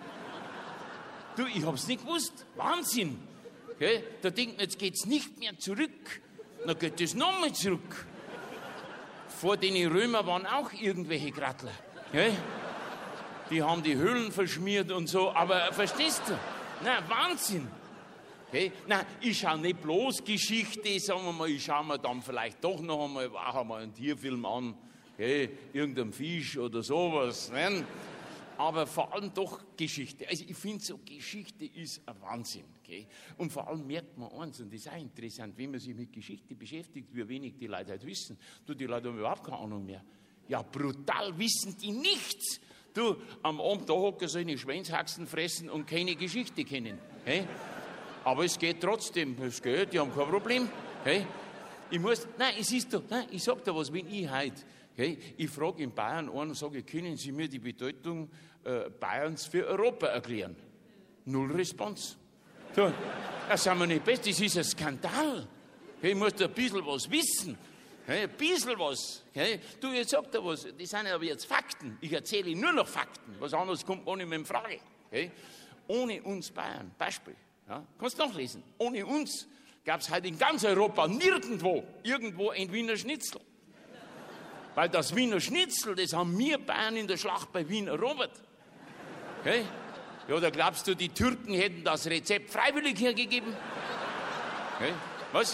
Du, ich habe es nicht gewusst. Wahnsinn. Okay? Da denkt man, jetzt geht es nicht mehr zurück. Dann geht es nochmal zurück. Vor den Römern waren auch irgendwelche Grattler. Okay? Die haben die Höhlen verschmiert und so. Aber verstehst du? Na, Wahnsinn. Okay? Na, ich schaue nicht bloß Geschichte, sagen wir mal, ich schaue mir dann vielleicht doch noch einmal, auch einmal einen Tierfilm an. Okay? Irgendein Fisch oder sowas. Ne? Aber vor allem doch Geschichte. Also ich finde so, Geschichte ist ein Wahnsinn. Okay? Und vor allem merkt man eins, und das ist auch interessant, wenn man sich mit Geschichte beschäftigt, wie wenig die Leute halt wissen. Du, die Leute haben überhaupt keine Ahnung mehr. Ja, brutal wissen die nichts. Du, am Abend da hocken sie eine Schweinshaxen fressen und keine Geschichte kennen. Hey? Aber es geht trotzdem, es geht, die haben kein Problem. Hey? Ich muss, nein, es ist doch, nein, ich sag dir was, wenn ich heute, okay, ich frage in Bayern einen und sage, können Sie mir die Bedeutung äh, Bayerns für Europa erklären? Null Response. So, das sind wir nicht best, das ist ein Skandal. Okay, ich muss da ein bisschen was wissen. Okay, ein bisschen was. Okay. Du, jetzt sag dir was, das sind aber jetzt Fakten. Ich erzähle nur noch Fakten. Was anderes kommt gar nicht mehr in Frage. Okay. Ohne uns Bayern, Beispiel, ja, kannst du nachlesen, ohne uns gab es heute in ganz Europa nirgendwo irgendwo ein Wiener Schnitzel. Weil das Wiener Schnitzel, das haben wir Bayern in der Schlacht bei Wien erobert. Okay? Ja, oder glaubst du, die Türken hätten das Rezept freiwillig hergegeben? Okay? Was?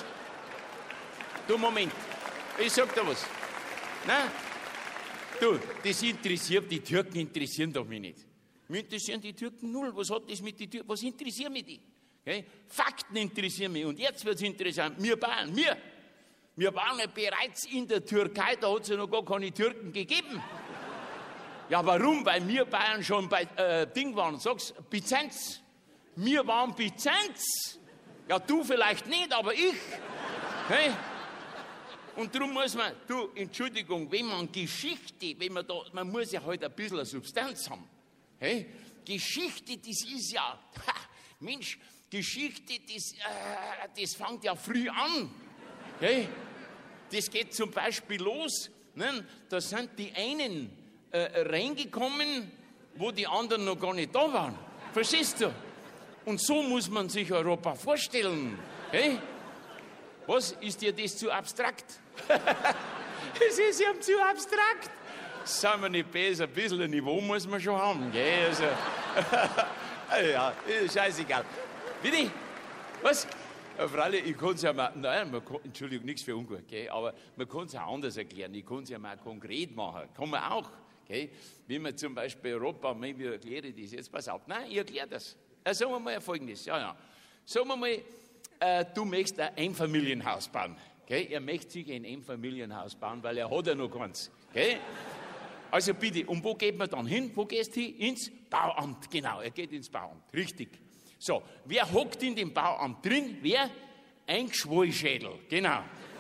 Du, Moment. Ich sag dir was. Nein. Du, das interessiert, die Türken interessieren doch mich nicht. Mich interessieren die Türken null. Was hat das mit den Türken? Was interessieren mich die? Okay? Fakten interessieren mich. Und jetzt wird es interessant. Wir Bayern, wir. Wir waren ja bereits in der Türkei, da hat es ja noch gar keine Türken gegeben. Ja, warum? Weil wir Bayern schon bei äh, Ding waren. Sag's, Byzanz. Wir waren Byzanz. Ja, du vielleicht nicht, aber ich. Hey? Und darum muss man, du, Entschuldigung, wenn man Geschichte, wenn man da, man muss ja halt ein bisschen eine Substanz haben. Hey? Geschichte, das ist ja, ha, Mensch, Geschichte, das, äh, das fängt ja früh an. Hey? Das geht zum Beispiel los, ne? Da sind die einen äh, reingekommen, wo die anderen noch gar nicht da waren. Verstehst du? Und so muss man sich Europa vorstellen. Hey? Was, ist dir das zu abstrakt? Es ist ja zu abstrakt. Sind wir nicht besser, ein bisschen ein Niveau muss man schon haben. Gell? Also, ja, ist scheißegal. Bitte? Was? Freilich, ich kann es ja mal, nein, man kann, Entschuldigung, nichts für ungut, gell, aber man kann es ja anders erklären. Ich kann es ja mal konkret machen. Kann man auch. Gell? Wie man zum Beispiel Europa, wie erkläre ich das jetzt? Pass auf. Nein, ich erkläre das. Äh, sagen wir mal Folgendes. Ja, ja. Sagen wir mal, äh, du möchtest ein Einfamilienhaus bauen. Gell? Er möchte sich ein Einfamilienhaus bauen, weil er hat ja noch keins. Gell? Also bitte, und wo geht man dann hin? Wo gehst du hin? Ins Bauamt. Genau, er geht ins Bauamt. Richtig. So, wer hockt in dem Bauamt drin? Wer? Ein Geschwollschädel. Genau.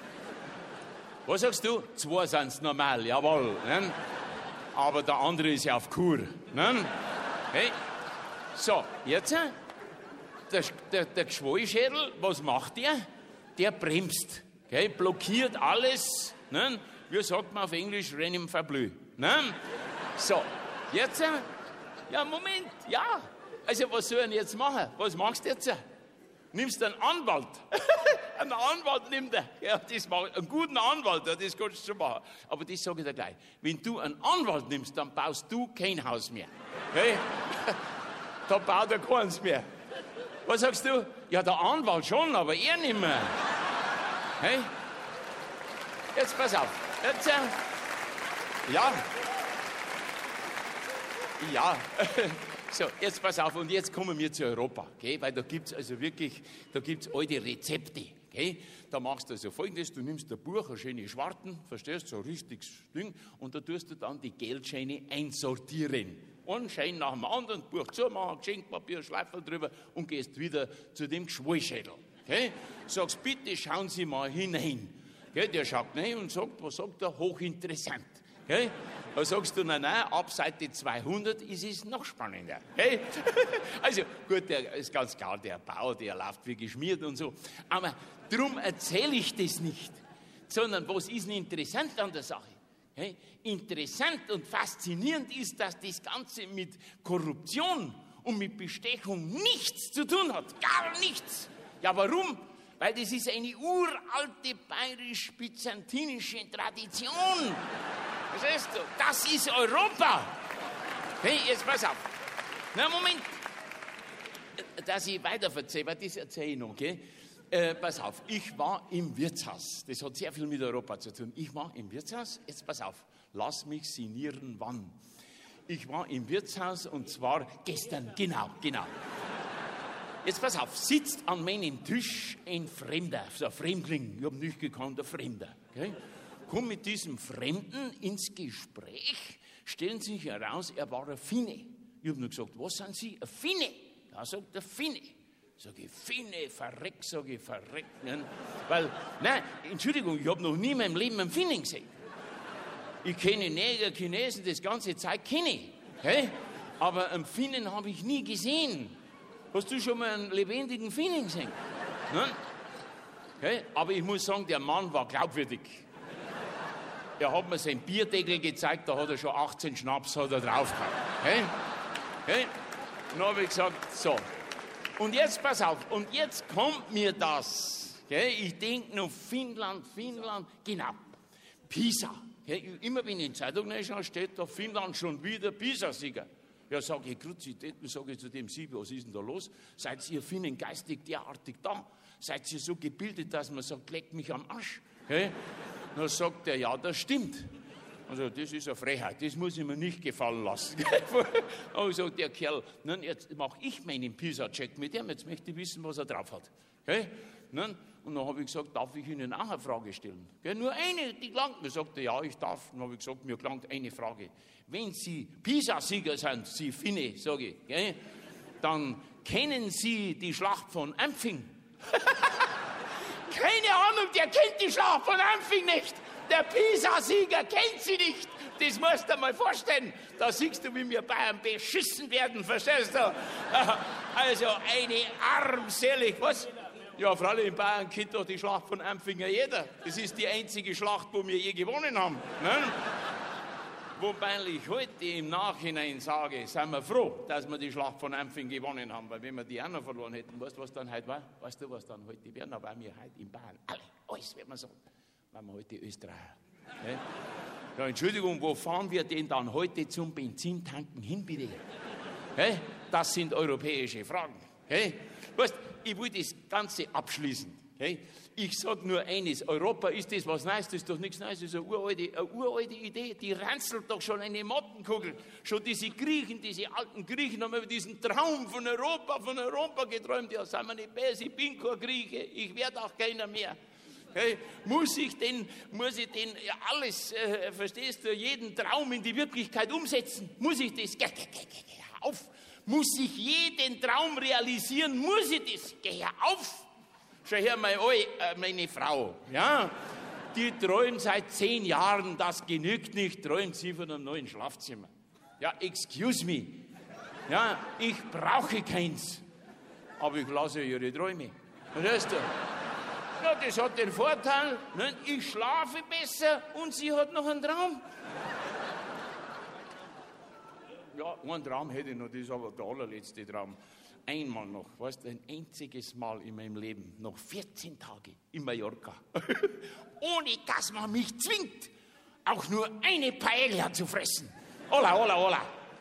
Was sagst du? Zwei sind es normal, jawohl. Ne? Aber der andere ist ja auf Kur. Ne? Hey. So, jetzt, der, der, der Geschwollschädel, was macht der? Der bremst. Okay? Blockiert alles. Ne? Wie sagt man auf Englisch? Rennen verblüht. Ne? So, jetzt, Ja, Moment, ja. Also, was soll ich denn jetzt machen? Was machst du jetzt? Nimmst du einen Anwalt? Einen Anwalt nimmt er. Ja, das mach, einen guten Anwalt, ja, das kannst du schon machen. Aber das sage ich dir gleich. Wenn du einen Anwalt nimmst, dann baust du kein Haus mehr. Hey? Da baut er keins mehr. Was sagst du? Ja, der Anwalt schon, aber er nicht mehr. Hey? Jetzt pass auf. Jetzt, äh, ja. Ja. So, jetzt pass auf. Und jetzt kommen wir zu Europa. Okay? Weil da gibt es also wirklich, da gibt's alte Rezepte. Okay? Da machst du also Folgendes. Du nimmst ein Buch, eine schöne Schwarten, verstehst, so ein richtiges Ding. Und da tust du dann die Geldscheine einsortieren. Einen Schein nach dem anderen, Buch zumachen, Geschenkpapier, Schleiferl drüber und gehst wieder zu dem Geschwollschädel. Okay? Sagst, bitte schauen Sie mal hinein. Okay? Der schaut rein und sagt, was sagt er? Hochinteressant. Okay? Da sagst du, nein, nein, ab Seite zweihundert ist es noch spannender. Okay? Also gut, der ist ganz klar, der Bauer, der läuft wie geschmiert und so. Aber darum erzähle ich das nicht. Sondern was ist denn interessant an der Sache? Hey, interessant und faszinierend ist, dass das Ganze mit Korruption und mit Bestechung nichts zu tun hat. Gar nichts. Ja, warum? Weil das ist eine uralte bayerisch-byzantinische Tradition. Verstehst du? Das ist Europa. Hey, jetzt pass auf. Na, Moment. Dass ich weiter erzähle, weil das erzähle ich noch, okay? Äh, pass auf, ich war im Wirtshaus. Das hat sehr viel mit Europa zu tun. Ich war im Wirtshaus, jetzt pass auf, lass mich sinnieren, wann. Ich war im Wirtshaus und zwar gestern, genau, genau. Jetzt pass auf, sitzt an meinem Tisch ein Fremder, so ein Fremdling, ich habe nicht gekannt, ein Fremder. Okay? Komm mit diesem Fremden ins Gespräch, stellen sich heraus, er war ein Finne. Ich habe nur gesagt, was sind Sie? Ein Finne. Ja, sagt er, Finne. Sag ich, Finne, verreck, sag ich, verreck. Ne? Weil, nein, Entschuldigung, ich habe noch nie in meinem Leben einen Finnen gesehen. Ich kenne Neger, Chinesen, das ganze Zeit kenne ich. Hey? Aber einen Finnen habe ich nie gesehen. Hast du schon mal einen lebendigen Finnen gesehen? Ne? Hey? Aber ich muss sagen, der Mann war glaubwürdig. Er hat mir seinen Bierdeckel gezeigt, da hat er schon achtzehn Schnaps hat er drauf gehabt. Hey? Hey? Und dann habe ich gesagt, so. Und jetzt, pass auf, und jetzt kommt mir das. Okay? Ich denke noch Finnland, Finnland, genau. Pisa. Okay? Immer wenn ich in die Zeitung reinschaue, steht da Finnland schon wieder Pisa-Sieger. Ja, sage ich, Kruzitäten, sage ich zu dem Sie, was ist denn da los? Seid ihr Finnen geistig derartig da? Seid ihr so gebildet, dass man sagt, leck mich am Arsch? Okay? Dann sagt er, ja, das stimmt. Also das ist eine Frechheit, das muss ich mir nicht gefallen lassen. Aber so der Kerl, nun, jetzt mache ich meinen Pisa-Check mit ihm, jetzt möchte ich wissen, was er drauf hat. Okay? Nun, und dann habe ich gesagt, darf ich Ihnen auch eine Frage stellen? Okay? Nur eine, die klangt mir. Sagte, ja, ich darf. Dann habe ich gesagt, mir klangt eine Frage. Wenn Sie Pisa-Sieger sind, Sie Finne, sage ich, okay? Dann kennen Sie die Schlacht von Ampfing? Keine Ahnung, der kennt die Schlacht von Ampfing nicht. Der Pisa-Sieger kennt sie nicht. Das musst du dir mal vorstellen. Da siehst du, wie wir Bayern beschissen werden, verstehst du? Also eine armselig, was? Ja, freilich in Bayern kennt doch die Schlacht von Ampfing ja jeder. Das ist die einzige Schlacht, wo wir je gewonnen haben. Ne? Wobei ich heute im Nachhinein sage, sind wir froh, dass wir die Schlacht von Ampfing gewonnen haben. Weil wenn wir die auch noch verloren hätten, weißt du, was dann heute war? Weißt du, was dann heute wäre? Da waren wir heute in Bayern alle. Alles, wird man sagen. Waren wir heute Österreicher. Okay? Ja, Entschuldigung, wo fahren wir denn dann heute zum Benzintanken hin, bitte? Okay? Das sind europäische Fragen. Okay? Weißt, ich will das Ganze abschließen. Okay? Ich sage nur eines, Europa ist das was Neues, das ist doch nichts Neues, das ist eine uralte, eine uralte Idee, die ranzelt doch schon eine Mottenkugel. Schon diese Griechen, diese alten Griechen haben über diesen Traum von Europa, von Europa geträumt. Ja, sagen wir nicht besser, ich bin kein Grieche, ich werde auch keiner mehr. Hey, muss ich denn, muss ich denn ja, alles, äh, verstehst du, jeden Traum in die Wirklichkeit umsetzen? Muss ich das? Geh, geh, geh, geh auf! Muss ich jeden Traum realisieren? Muss ich das? Geh auf! Schau her, meine, äh, meine Frau, ja, die träumt seit zehn Jahren, das genügt nicht, träumt sie von einem neuen Schlafzimmer. Ja, excuse me. Ja, ich brauche keins. Aber ich lasse ihre Träume. Verstehst du? Ja, das hat den Vorteil, ne? Ich schlafe besser und sie hat noch einen Traum. ja, einen Traum hätte ich noch, das ist aber der allerletzte Traum. Einmal noch, weißt du, ein einziges Mal in meinem Leben, noch vierzehn Tage in Mallorca, ohne dass man mich zwingt, auch nur eine Paella zu fressen. Hola, hola, hola.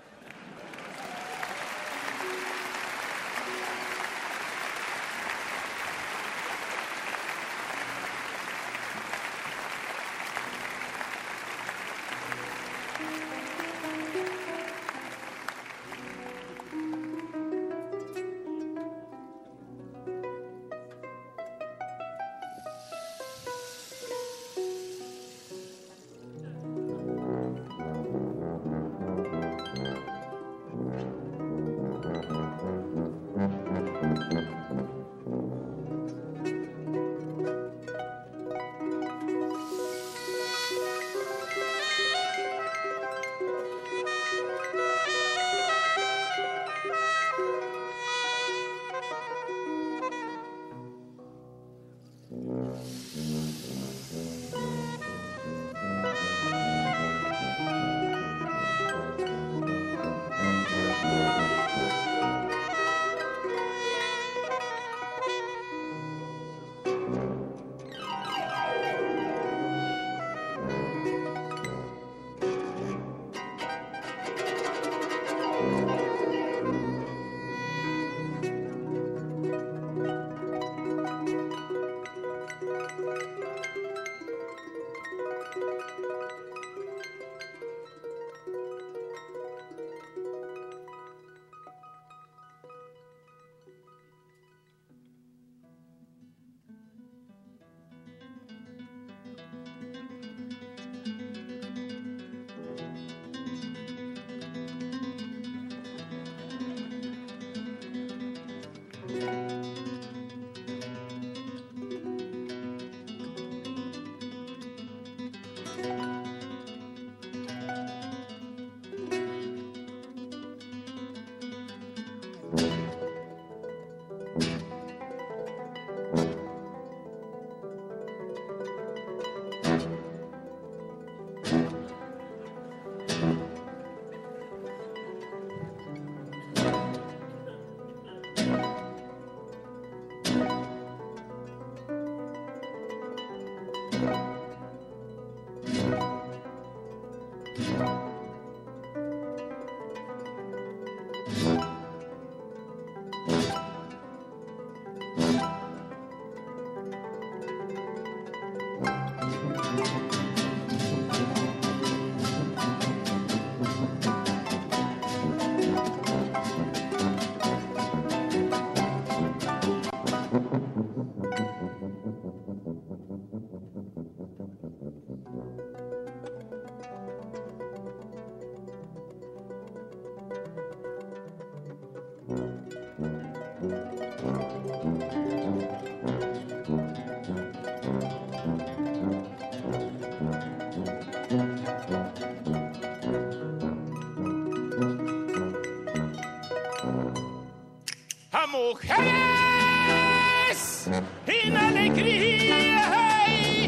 Mujeres en alegría, ay,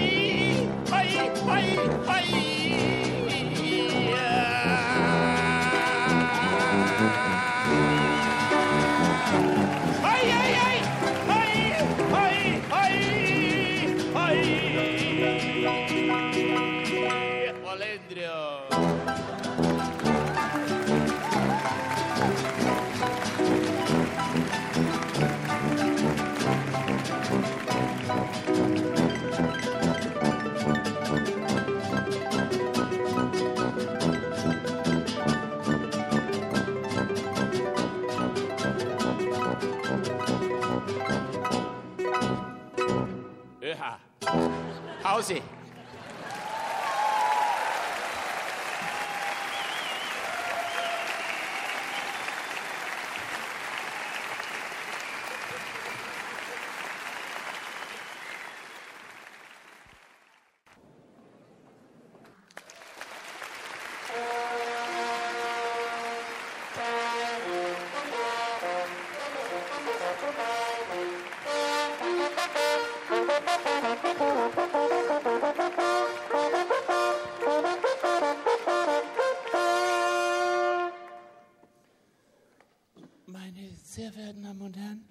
ay, ay, ay, ay. Ay, ay, ay, ay, ay, ay, ay. Valendrio. Hause. Sehr verehrte Damen und Herren,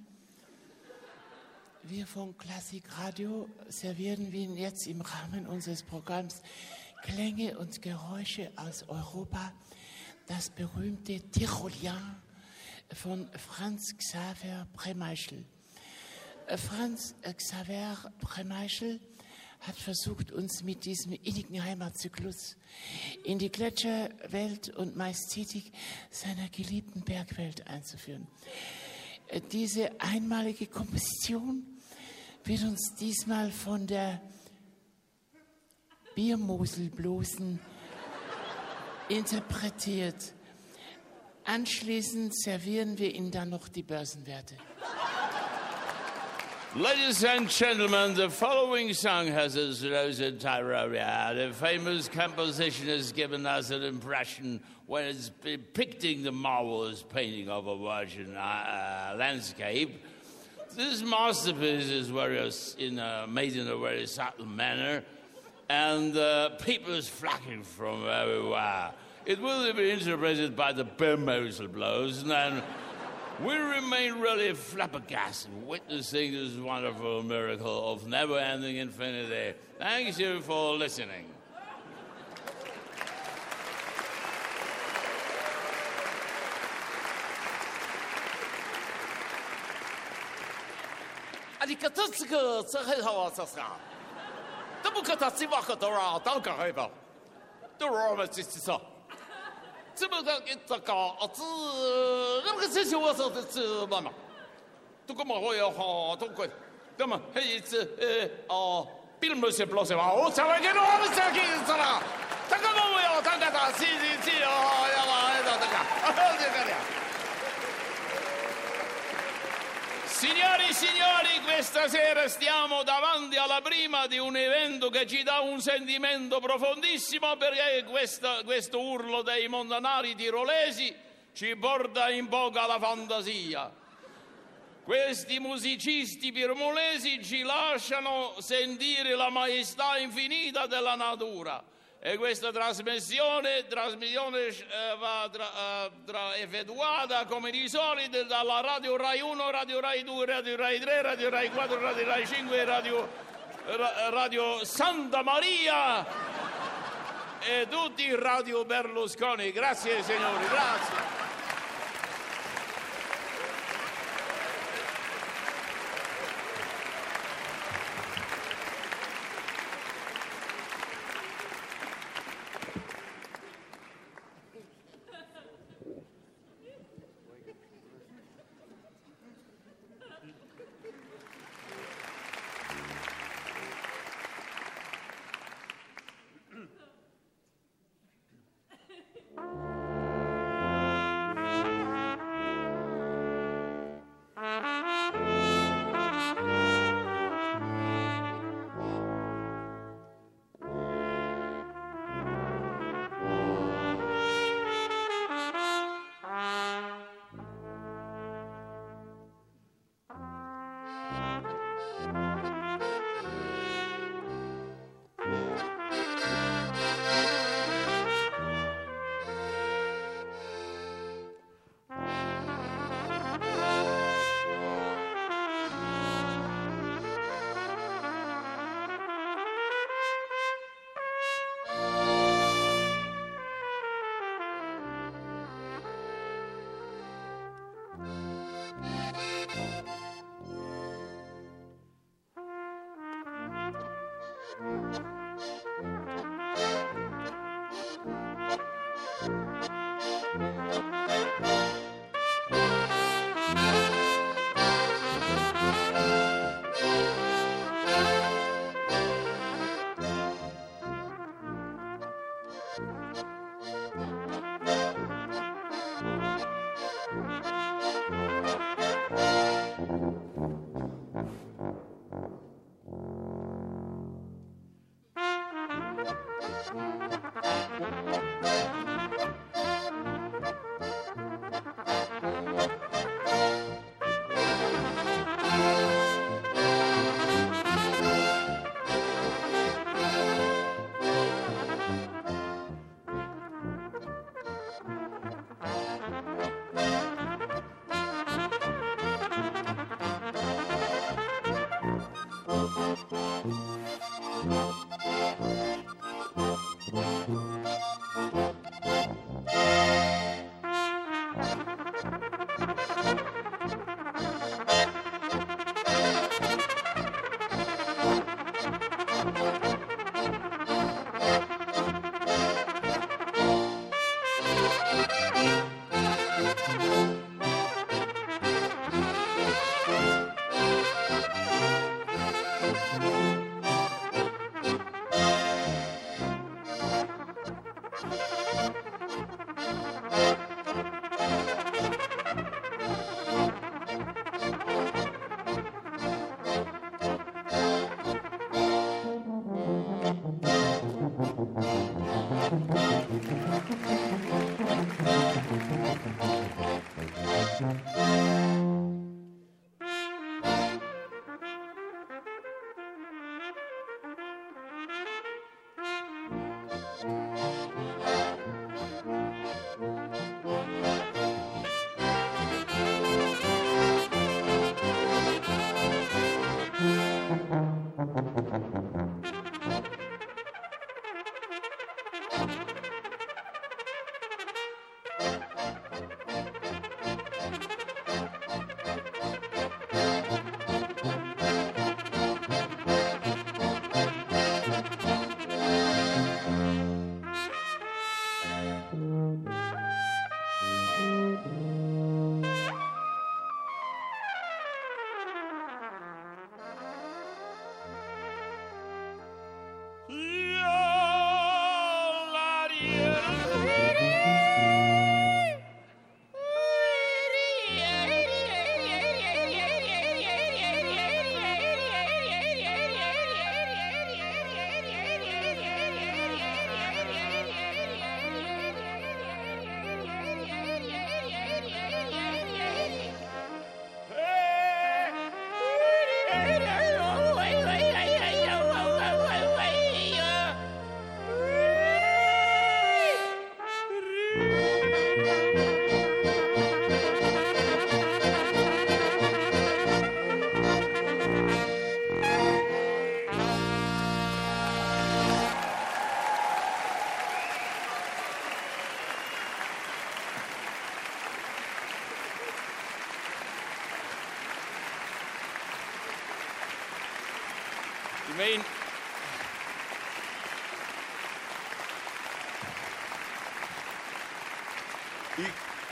wir von Klassik Radio servieren Ihnen jetzt im Rahmen unseres Programms Klänge und Geräusche aus Europa, das berühmte Tirolien von Franz Xaver Premeischl. Franz Xaver Premeischl hat versucht, uns mit diesem innigen Heimatzyklus in die Gletscherwelt und Majestätik seiner geliebten Bergwelt einzuführen. Diese einmalige Komposition wird uns diesmal von der Biermoselblosen interpretiert. Anschließend servieren wir Ihnen dann noch die Börsenwerte. Ladies and gentlemen, the following song has its Rosa Tyrolia. The famous composition has given us an impression when it's depicting the marvelous painting of a virgin uh, landscape. This masterpiece is very, in a, made in a very subtle manner, and uh, people is flocking from everywhere. It will be interpreted by the Biermoselblosen, and we remain really flabbergasted witnessing this wonderful miracle of never-ending infinity. Thank you for listening. 아니 그것그 저해하와서사 너무 그다지 와서더라 당가 해봐 또로만 지지서这么个这个啊这那个事情我说的这嘛嘛都个嘛我要好都个那么还一次呃哦并不是不是吧我才会给我们这个是啦这个我要当个大是是是哦要嘛那这个这个呀 Signori e signori, questa sera stiamo davanti alla prima di un evento che ci dà un sentimento profondissimo, perché questa, questo urlo dei montanari tirolesi ci porta in poca la fantasia. Questi musicisti pirmolesi ci lasciano sentire la maestà infinita della natura. E questa trasmissione, trasmissione eh, va tra, eh, tra effettuata come di solito dalla Radio Rai uno, Radio Rai due, Radio Rai tre, Radio Rai quattro, Radio Rai cinque, Radio, ra, Radio Santa Maria e tutti i Radio Berlusconi. Grazie signori, grazie. Ich meine, ich,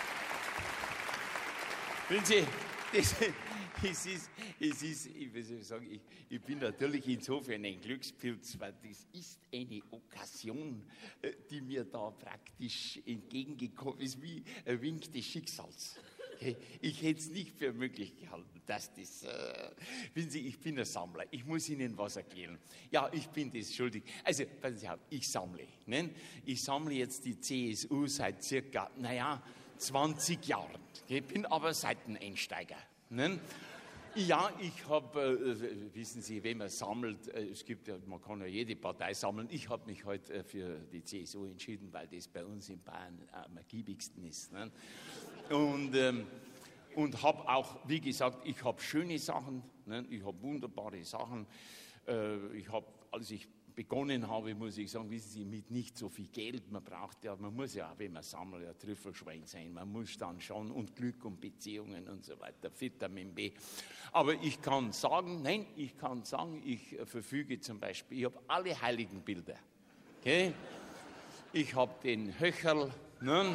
wenn Sie, das, es ist, es ist, ich will sagen, ich, ich bin natürlich insofern ein Glückspilz, weil das ist eine Okkasion, die mir da praktisch entgegengekommen ist, wie ein Wink des Schicksals. Ich hätte es nicht für möglich gehalten, dass das, äh, wissen Sie, ich bin ein Sammler, ich muss Ihnen was erklären. Ja, ich bin das schuldig. Also, passen Sie auf, ich sammle. Ne? Ich sammle jetzt die C S U seit circa, naja, zwanzig Jahren. Ich bin aber Seiteneinsteiger. Ne? Ja, ich habe, äh, wissen Sie, wenn man sammelt, äh, es gibt ja, man kann ja jede Partei sammeln. Ich habe mich heute äh, für die C S U entschieden, weil das bei uns in Bayern am ergiebigsten ist. Ne? Und, ähm, und habe auch, wie gesagt, ich habe schöne Sachen, ne? Ich habe wunderbare Sachen. Äh, ich habe, als ich begonnen habe, muss ich sagen, wissen Sie, mit nicht so viel Geld, man braucht ja, man muss ja, wenn man sammelt, ein Trüffelschwein sein, man muss dann schon, und Glück und Beziehungen und so weiter, Vitamin B. Aber ich kann sagen, nein, ich kann sagen, ich verfüge zum Beispiel, ich habe alle Heiligenbilder. Okay? Ich habe den Höcherl, ne?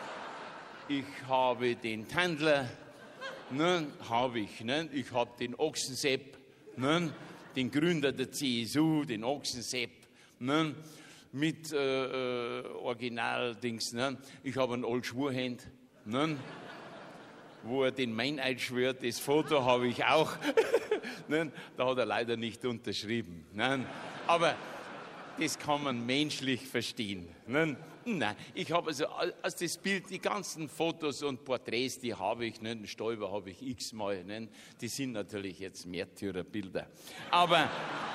Ich habe den Tandler, ne? Habe ich, ne? Ich habe den Ochsensepp, ne? Den Gründer der C S U, den Ochsensepp, ne? Mit äh, äh, Original-Dings. Ne? Ich habe einen Old Schwurhand, ne? Wo er den Meineid schwört. Das Foto habe ich auch. Ne? Da hat er leider nicht unterschrieben. Ne? Aber das kann man menschlich verstehen. Ne? Nein, ich habe also, also das Bild, die ganzen Fotos und Porträts, die habe ich, ne? Den Stoiber habe ich x-mal, ne? Die sind natürlich jetzt Märtyrerbilder. Aber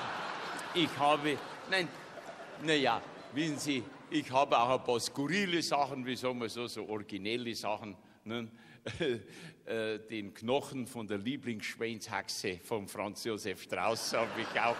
ich habe, nein, naja, wissen Sie, ich habe auch ein paar skurrile Sachen, wie sagen wir so, so originelle Sachen, ne? Den Knochen von der Lieblingsschweinshaxe von Franz Josef Strauß habe ich auch.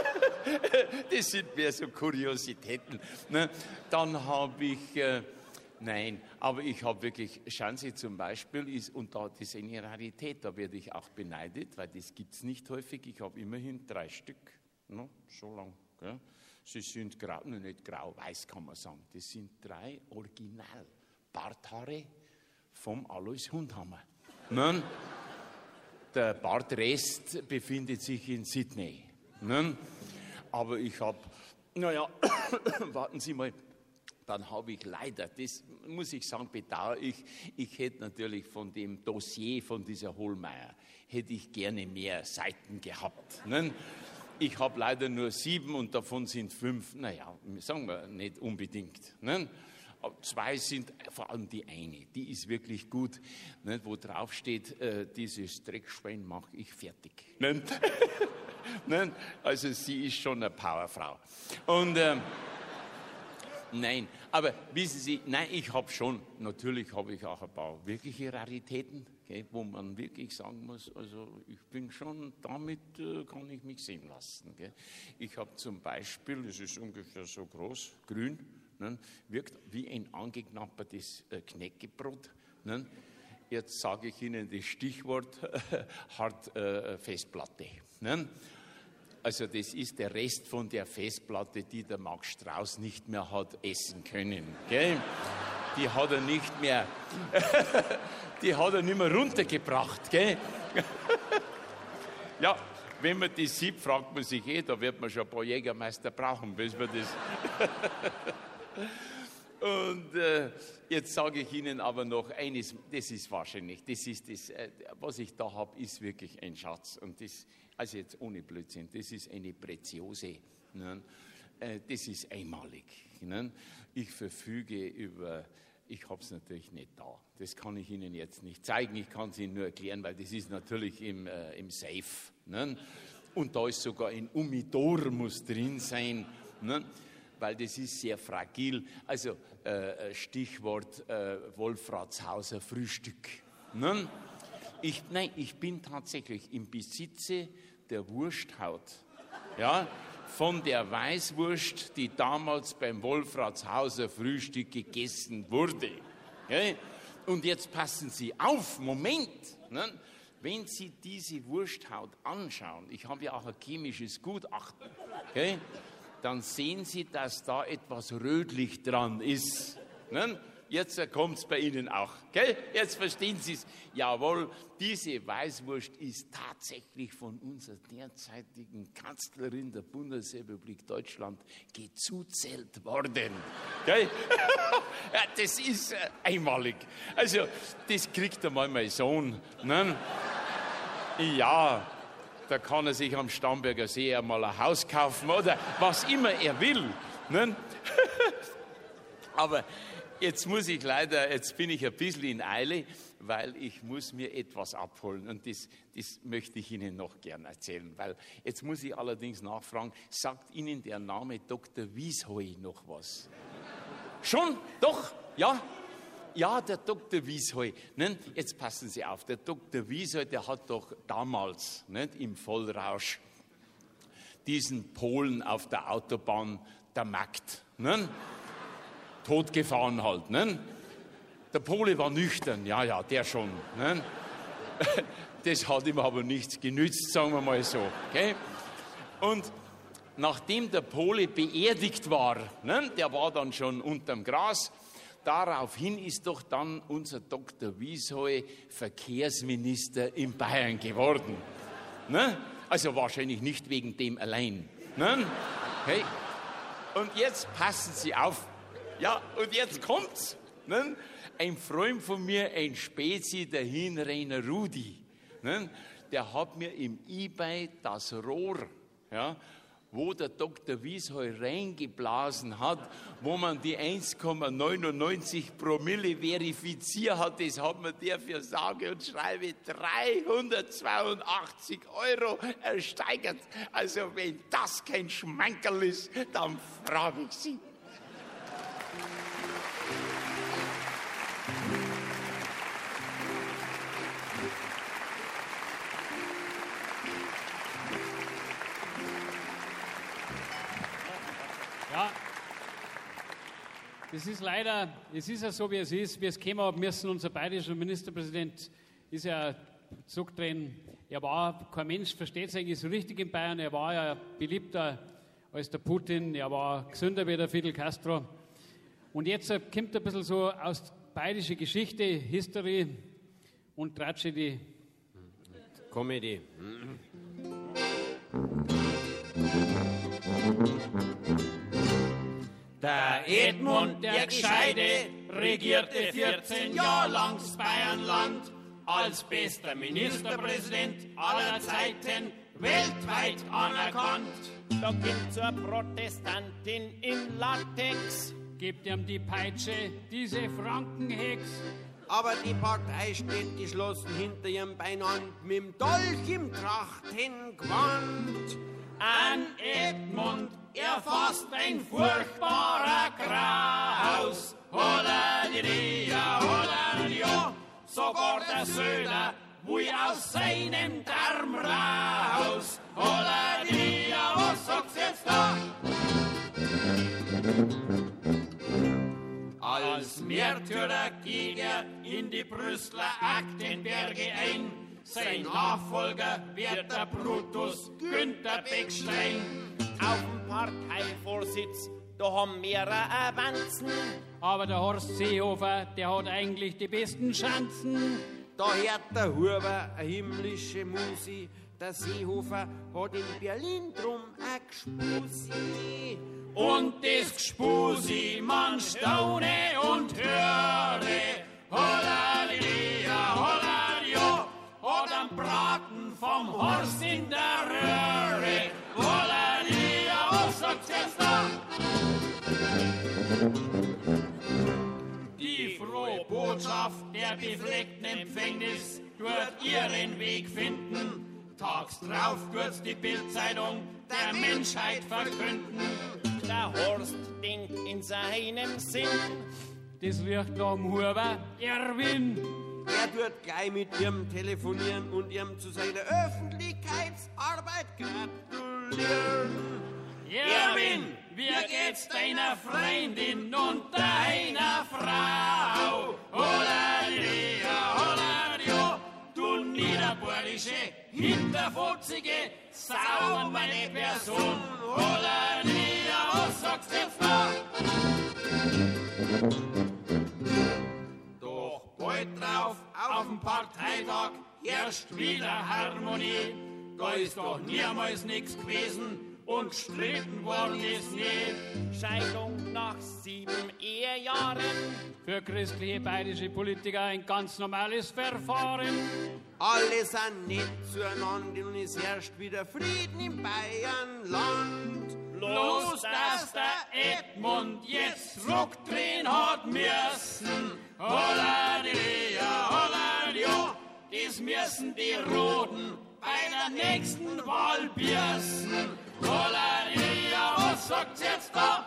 Das sind mehr so Kuriositäten. Ne? Dann habe ich, äh, nein, aber ich habe wirklich, schauen Sie zum Beispiel, ist, und da das ist eine Rarität, da werde ich auch beneidet, weil das gibt es nicht häufig. Ich habe immerhin drei Stück, no, so lang. Gell? Sie sind grau, ne, nicht grau-weiß kann man sagen, das sind drei Original-Barthaare vom Alois Hundhammer. Ne? Der Bartrest befindet sich in Sydney. Ne? Aber ich habe, naja, warten Sie mal, dann habe ich leider, das muss ich sagen, bedauere ich, ich hätte natürlich von dem Dossier von dieser Hohlmeier, hätte ich gerne mehr Seiten gehabt. Ne? Ich habe leider nur sieben und davon sind fünf, naja, sagen wir nicht unbedingt. Ne? Zwei sind, vor allem die eine, die ist wirklich gut, ne? Wo drauf steht, äh, dieses Dreckschwein mache ich fertig. Ne? Ne? Also sie ist schon eine Powerfrau. Und ähm, nein, aber wissen Sie, nein, ich habe schon, natürlich habe ich auch ein paar wirkliche Raritäten, okay, wo man wirklich sagen muss, also ich bin schon, damit äh, kann ich mich sehen lassen. Okay. Ich habe zum Beispiel, das ist ungefähr so groß, grün, ne, wirkt wie ein angeknappertes äh, Knäckebrot. Ne. Jetzt sage ich Ihnen das Stichwort Hartfestplatte. Äh, ne. Also das ist der Rest von der Festplatte, die der Max Strauß nicht mehr hat essen können. Gell? Die hat er nicht mehr, die hat er nicht mehr runtergebracht. Gell? Ja, wenn man das sieht, fragt man sich eh, da wird man schon ein paar Jägermeister brauchen, bis man das... Und äh, jetzt sage ich Ihnen aber noch eines, das ist wahrscheinlich, das ist das, äh, was ich da habe, ist wirklich ein Schatz. Und das, also jetzt ohne Blödsinn, das ist eine Preziose. Ne? Äh, das ist einmalig. Ne? Ich verfüge über, ich habe es natürlich nicht da. Das kann ich Ihnen jetzt nicht zeigen, ich kann es Ihnen nur erklären, weil das ist natürlich im, äh, im Safe. Ne? Und da ist sogar ein Umidor muss drin sein. Ne? Weil das ist sehr fragil. Also äh, Stichwort äh, Wolfratshauser Frühstück. Ne? Ich, nein, ich bin tatsächlich im Besitze der Wursthaut. Ja, von der Weißwurst, die damals beim Wolfratshauser Frühstück gegessen wurde. Okay? Und jetzt passen Sie auf, Moment. Ne? Wenn Sie diese Wursthaut anschauen, ich habe ja auch ein chemisches Gutachten, okay? Dann sehen Sie, dass da etwas rötlich dran ist. Ne? Jetzt kommt es bei Ihnen auch. Gell? Jetzt verstehen Sie es. Jawohl, diese Weißwurst ist tatsächlich von unserer derzeitigen Kanzlerin der Bundesrepublik Deutschland gezuzelt worden. Gell? Ja, das ist äh, einmalig. Also, das kriegt einmal mein Sohn. Ne? Ja. Da kann er sich am Starnberger See einmal ein Haus kaufen oder was immer er will. Ne? Aber jetzt muss ich leider, jetzt bin ich ein bisschen in Eile, weil ich muss mir etwas abholen. Und das, das möchte ich Ihnen noch gern erzählen. Weil jetzt muss ich allerdings nachfragen, sagt Ihnen der Name Doktor Wiesheu noch was? Schon? Doch? Ja? Ja, der Doktor Wiesheu. Ne? Jetzt passen Sie auf, der Doktor Wiesheu, der hat doch damals nicht, im Vollrausch diesen Polen auf der Autobahn der Magd ne? totgefahren halt. Ne? Der Pole war nüchtern, ja, ja, der schon. Ne? Das hat ihm aber nichts genützt, sagen wir mal so. Okay? Und nachdem der Pole beerdigt war, ne? Der war dann schon unterm Gras, daraufhin ist doch dann unser Doktor Wiesheu Verkehrsminister in Bayern geworden. Ne? Also wahrscheinlich nicht wegen dem allein. Ne? Okay. Und jetzt passen Sie auf. Ja, und jetzt kommt's. Ne? Ein Freund von mir, ein Spezi, der Hinrainer Rudi, ne? Der hat mir im eBay das Rohr, ja, wo der Doktor Wiesheu reingeblasen hat, wo man die eins Komma neunundneunzig Promille verifiziert hat, das hat man der für sage und schreibe dreihundertzweiundachtzig Euro ersteigert. Also wenn das kein Schmankerl ist, dann frage ich Sie. Ja, das ist leider, es ist ja so, wie es ist. Wir es kämen haben müssen, unser bayerischer Ministerpräsident ist ja zurückgetreten. Er war, kein Mensch versteht es eigentlich so richtig in Bayern. Er war ja beliebter als der Putin. Er war gesünder wie der Fidel Castro. Und jetzt kommt ein bisschen so aus bayerischer Geschichte, History und Tragedy. Comedy. Der Edmund, der Gescheide, regierte vierzehn Jahre lang das Bayernland als bester Ministerpräsident aller Zeiten, weltweit anerkannt. Da gibt's eine Protestantin in Latex. Gebt ihm die Peitsche, diese Frankenhex. Aber die Partei steht geschlossen hinter ihrem Beinand mit dem Dolch im Trachtengewand. An Edmund erfasst ein furchtbarer Graus. Holladidia, holladia, sogar der Söder will aus seinem Darm raus. Holladidia, was sagt's jetzt da? Als Märtyrer ging er in die Brüsseler Aktenberge ein. Sein Nachfolger wird der Brutus Günther Beckstein. Auf dem Parteivorsitz, da haben mehrere Avanzen. Aber der Horst Seehofer, der hat eigentlich die besten Chancen. Da hört der Huber eine himmlische Musi. Der Seehofer hat in Berlin drum ein Gspusi. Und das Gspusi, man staune und höre. Holladidia, holladio, hat am Braten vom Horst in der Röhre. Holladidia, was sagt's jetzt da? Die frohe Botschaft der befleckten Empfängnis wird ihren Weg finden. Tags drauf wird's die Bildzeitung der Menschheit verkünden. Der Horst denkt in seinem Sinn. Das liegt da am Huber, Erwin. Er tut gleich mit ihm telefonieren und ihm zu seiner Öffentlichkeitsarbeit gratulieren. Erwin, wie geht's deiner Freundin und deiner Frau? Holladidia, holladio, du niederbordische, hinterfotzige Sau, meine Person. Holladidia, was sagst du jetzt da? Doch bald drauf, auf dem Parteitag, herrscht wieder Harmonie. Da ist doch niemals nichts gewesen und gestritten worden ist nie. Scheidung nach sieben Ehejahren. Für christliche bayerische Politiker ein ganz normales Verfahren. Alle sind nett zueinander und es herrscht wieder Frieden im Bayernland. Bloß, dass der Edmund jetzt zurückdrehen hat müssen. Holladidia, holladio, das müssen die Roten bei der nächsten Wahl bürsten. Holladidia, was sagt's jetzt da?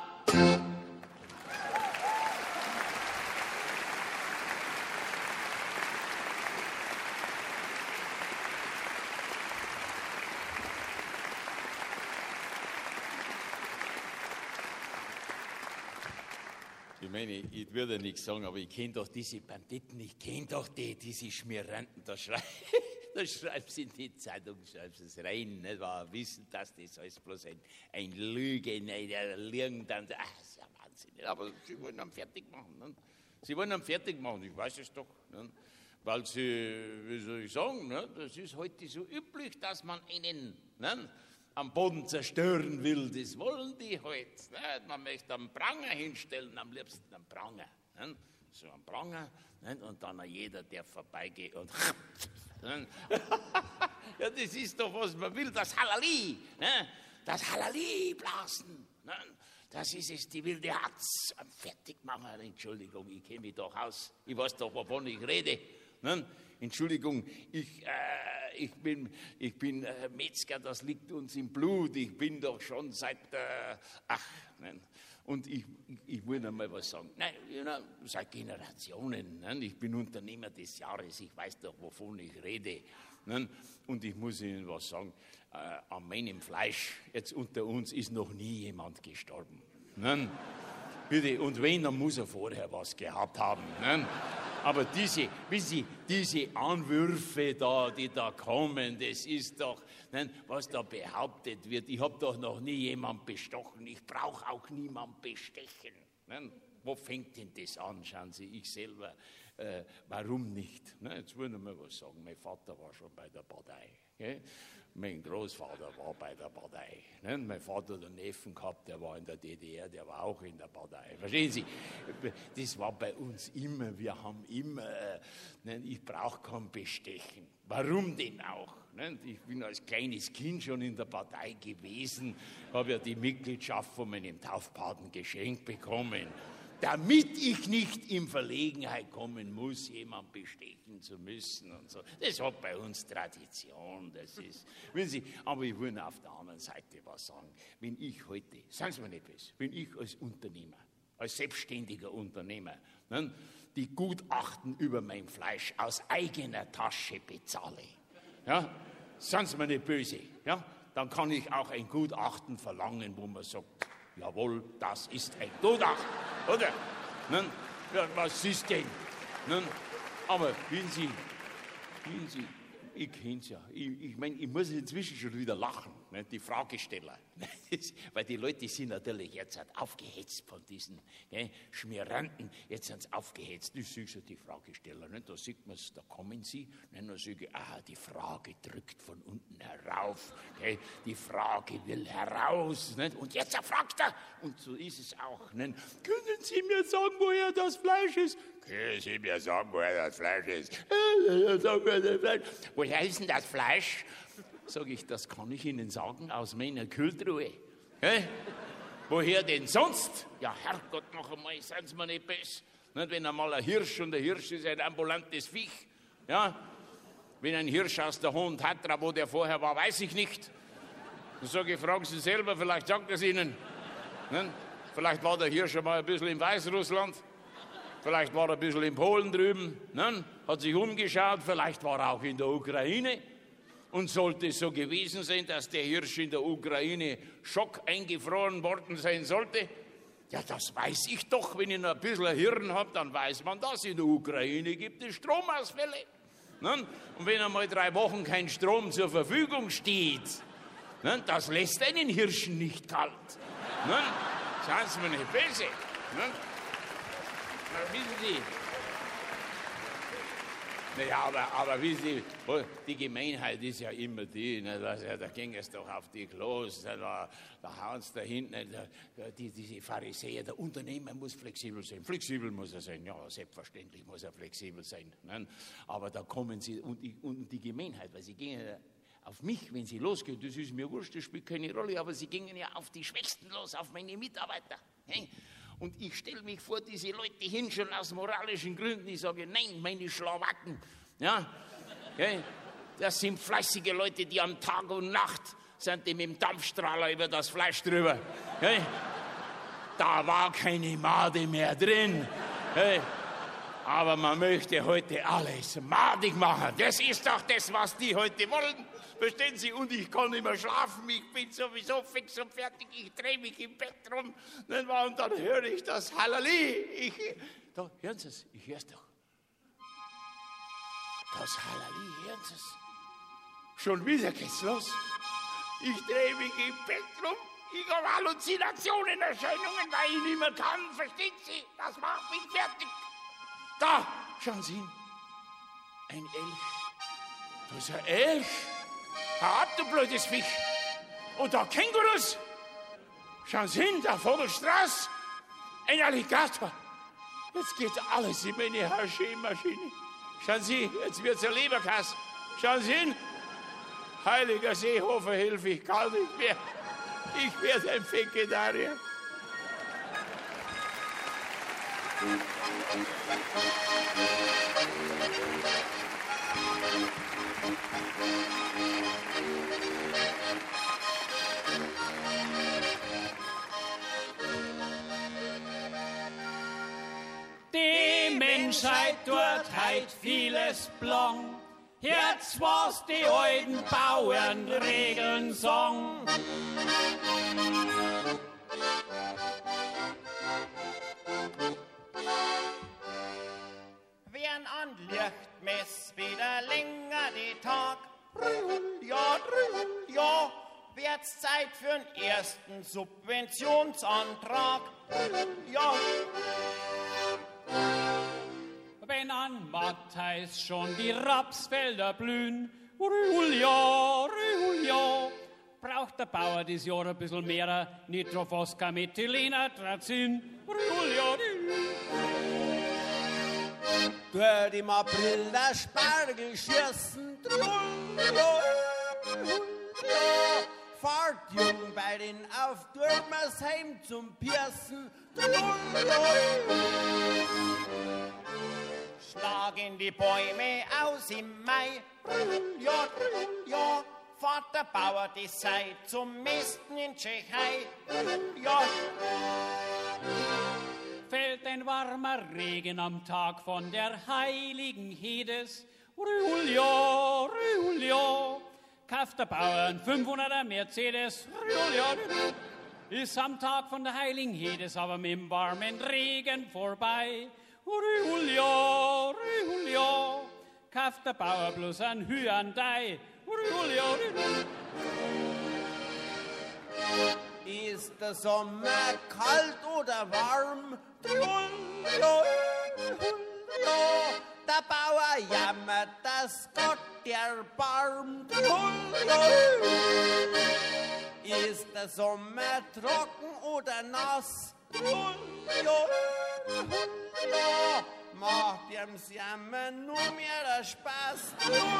Ich meine, ich würde nichts sagen, aber ich kenne doch diese Banditen, ich kenne doch die, diese Schmieranten, da schreiben da schreiben sie in die Zeitung, schreiben sie es rein, nicht wahr? Wissen, dass das alles bloß ein, ein Lügen, ein Lügen, dann, ach, das ist ja Wahnsinn. Aber sie wollen ihn fertig machen. Ne? Sie wollen ihn fertig machen, ich weiß es doch. Ne? Weil sie, wie soll ich sagen, ne? Das ist heute so üblich, dass man einen ne? am Boden zerstören will, das wollen die heute. Ne? Man möchte einen Pranger hinstellen, am liebsten einen Pranger. Ne? So einen Pranger, ne? Und dann jeder, der vorbeigeht und ne? Ja, das ist doch, was man will, das Halali, ne? Das Halali blasen. Ne? Das ist es, die wilde Hatz am Fertigmacher. Entschuldigung, ich kenne mich doch aus, ich weiß doch, wovon ich rede. Ne? Entschuldigung, ich, äh, ich bin, ich bin äh, Metzger, das liegt uns im Blut. Ich bin doch schon seit, äh, ach, nein. Und ich, ich, ich will noch mal was sagen. Nein, you know, seit Generationen. Nein, ich bin Unternehmer des Jahres, ich weiß doch, wovon ich rede. Nein, und ich muss Ihnen was sagen, äh, an meinem Fleisch, jetzt unter uns, ist noch nie jemand gestorben. Nein, bitte, und wenn, dann muss er vorher was gehabt haben. Nein. Aber diese, wissen Sie, diese Anwürfe da, die da kommen, das ist doch, nein, was da behauptet wird. Ich habe doch noch nie jemand bestochen. Ich brauche auch niemand bestechen. Nein, wo fängt denn das an? Schauen Sie, ich selber, äh, warum nicht? Nein, jetzt will ich mal was sagen. Mein Vater war schon bei der Partei. Okay? Mein Großvater war bei der Partei. Ne? Mein Vater hat einen Neffen gehabt, der war in der D D R, der war auch in der Partei. Verstehen Sie? Das war bei uns immer, wir haben immer, ne? Ich brauche kein Bestechen. Warum denn auch? Ne? Ich bin als kleines Kind schon in der Partei gewesen, habe ja die Mitgliedschaft von meinem Taufpaten geschenkt bekommen, damit ich nicht in Verlegenheit kommen muss, jemand bestechen zu müssen und so. Das hat bei uns Tradition, das ist, wenn Sie, aber ich will auf der anderen Seite was sagen. Wenn ich heute, sagen Sie mir nicht was, wenn ich als Unternehmer, als selbstständiger Unternehmer, ne, die Gutachten über mein Fleisch aus eigener Tasche bezahle, ja, sagen Sie mir nicht böse, ja, dann kann ich auch ein Gutachten verlangen, wo man sagt, jawohl, das ist ein Gutachten, oder? Nun, ja, was ist denn? Nun, aber wenn Sie, wenn Sie, ich kenne es ja, ich, ich meine, ich muss inzwischen schon wieder lachen, ne, die Fragesteller, weil die Leute sind natürlich jetzt aufgehetzt von diesen ne, Schmieranten, jetzt sind sie aufgehetzt, das sind schon die Fragesteller, ne, da sieht man es, da kommen sie, ne, da sage ich, ah, die Frage drückt von unten herauf, ne, die Frage will heraus, ne, und jetzt fragt er, und so ist es auch, ne, können Sie mir sagen, woher das Fleisch ist? Können Sie mir sagen, woher das Fleisch ist? Woher ist denn das Fleisch? Sag ich, das kann ich Ihnen sagen, aus meiner Kühltruhe. Hä? Woher denn sonst? Ja, Herrgott, noch einmal, seien Sie mir nicht böse. Nicht, wenn einmal ein Hirsch, und der Hirsch ist ein ambulantes Viech. Ja? Wenn ein Hirsch aus der Hohen Tatra, wo der vorher war, weiß ich nicht. Dann sage ich, fragen Sie selber, vielleicht sagt er es Ihnen. Nicht? Vielleicht war der Hirsch einmal ein bisschen in Weißrussland. Vielleicht war er ein bisschen in Polen drüben, ne? Hat sich umgeschaut, vielleicht war er auch in der Ukraine. Und sollte es so gewesen sein, dass der Hirsch in der Ukraine schock eingefroren worden sein sollte, ja, das weiß ich doch. Wenn ich noch ein bisschen Hirn habe, dann weiß man das. In der Ukraine gibt es Stromausfälle. Ne? Und wenn einmal drei Wochen kein Strom zur Verfügung steht, ne? Das lässt einen Hirschen nicht kalt. Ne? Seien Sie mir nicht böse. Ne? Na, wissen Sie, naja, aber, aber wissen Sie, die Gemeinheit ist ja immer die, ne, dass, ja, da ging es doch auf die Klos, da, da hauen sie da hinten, da, die, diese Pharisäer, der Unternehmer muss flexibel sein, flexibel muss er sein, ja, selbstverständlich muss er flexibel sein, ne? Aber da kommen sie, und die, und die Gemeinheit, weil sie gehen ja auf mich, wenn sie losgehen, das ist mir wurscht, das spielt keine Rolle, aber sie gingen ja auf die Schwächsten los, auf meine Mitarbeiter, hey? Und ich stelle mich vor diese Leute hin, schon aus moralischen Gründen. Ich sage, nein, meine Schlawacken, ja, okay, das sind fleißige Leute, die am Tag und Nacht sind die mit dem Dampfstrahler über das Fleisch drüber. Okay. Da war keine Made mehr drin. Okay. Aber man möchte heute alles madig machen. Das ist doch das, was die heute wollen. Verstehen Sie? Und ich kann nicht mehr schlafen. Ich bin sowieso fix und fertig. Ich drehe mich im Bett rum. Und dann höre ich das Halali. Ich, da, hören Sie es? Ich höre es doch. Das Halali, hören Sie es? Schon wieder geht's los. Ich drehe mich im Bett rum. Ich habe Halluzinationen, Erscheinungen, weil ich nicht mehr kann. Verstehen Sie? Das macht mich fertig. Da, schauen Sie hin. Ein Elch. Da ist ein Elch. Hau ab, du blödes Viech. Und da Kängurus. Schauen Sie hin, der Vogelstrauß. Ein Alligator. Jetzt geht alles in meine Haschemaschine. Schauen Sie, jetzt wird's ein Leberkass. Schauen Sie hin. Heiliger Seehofer, hilf, ich kann nicht mehr. Ich werde ein Vegetarier. Die Menschheit tut heut vieles blank. Herz, was die alten Bauern regeln sagen. Werden an Lichtmess wieder länger die Tag. Ja, ja, wird's Zeit für den ersten Subventionsantrag. Ja. Wenn an Matthäus schon die Rapsfelder blühen Rühulja, Rühulja. Braucht der Bauer dieses Jahr ein bisschen mehr Nitrofosca, Methylenatrazin. Rühulja, Dort im April der Spargel schießen, Rühulja, Rühulja. Fahrt jung bei den auf Dürmersheim zum Piercen, Schlag in die Bäume aus im Mai, ja, ja, fahrt der Bauer die Zeit zum Mästen in Tschechei, ja. Fällt ein warmer Regen am Tag von der heiligen Hedes, Rühulja, Rühulja. Kauft der Bauer ein fünfhunderter Mercedes, Rühulja, ist am Tag von der heiligen Hedes aber mit dem warmen Regen vorbei. Rühulja, Rühulja, kauft der Bauer bloß ein Hyundai. Rühulja, ist der Sommer kalt oder warm? Rühulja, Rühulja. Der Bauer jammert, dass Gott erbarmt. Ist der Sommer trocken oder nass? Ja, macht ihrem's Jammern nur mehr Spaß.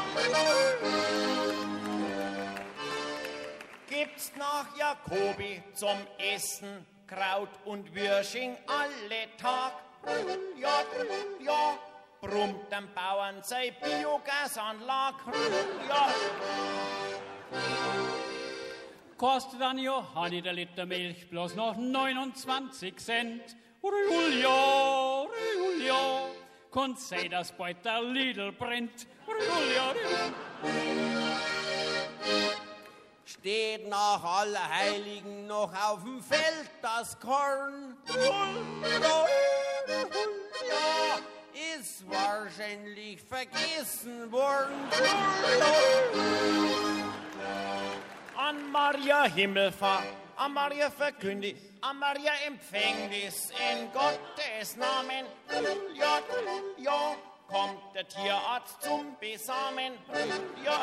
Gibt's nach Jakobi zum Essen Kraut und Würsching alle Tag? Ja, ja. Brummt dem Bauern sei Biogasanlage, ja. Kostet an Johanni der Liter Milch bloß noch neunundzwanzig Cent. Rühulja, Rühulja, konnt sei, dass bald der Lidl brennt. Rühulja, Rühulja. Steht nach Allerheiligen noch auf dem Feld das Korn. Rühulja, Rühulja. Ist wahrscheinlich vergessen worden. An Maria Himmelfahrt, an Maria Verkündigt, an Maria Empfängnis in Gottes Namen. Ja, ja, kommt der Tierarzt zum Besamen. Ja.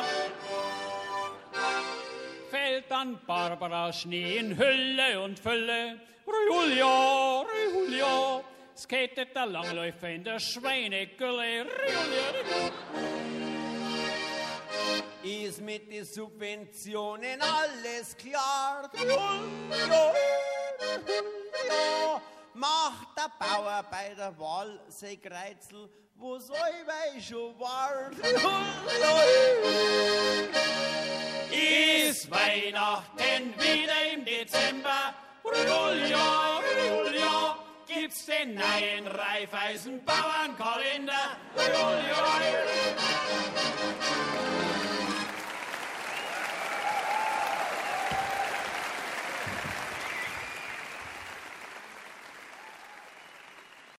Fällt an Barbara Schnee in Hülle und Fülle. Rühulja, Rühulja. Skatet der Langläufer in der Schweinegülle. Ist mit den Subventionen alles klar? Ja, ja. Macht der Bauer bei der Wahl sein Kreuzel, wo soll ich schon war? Ist Weihnachten wieder im Dezember? Rühulja, Rühulja. Gibt's den neuen Raiffeisen Bauernkalender? Rühulja, Rühulja.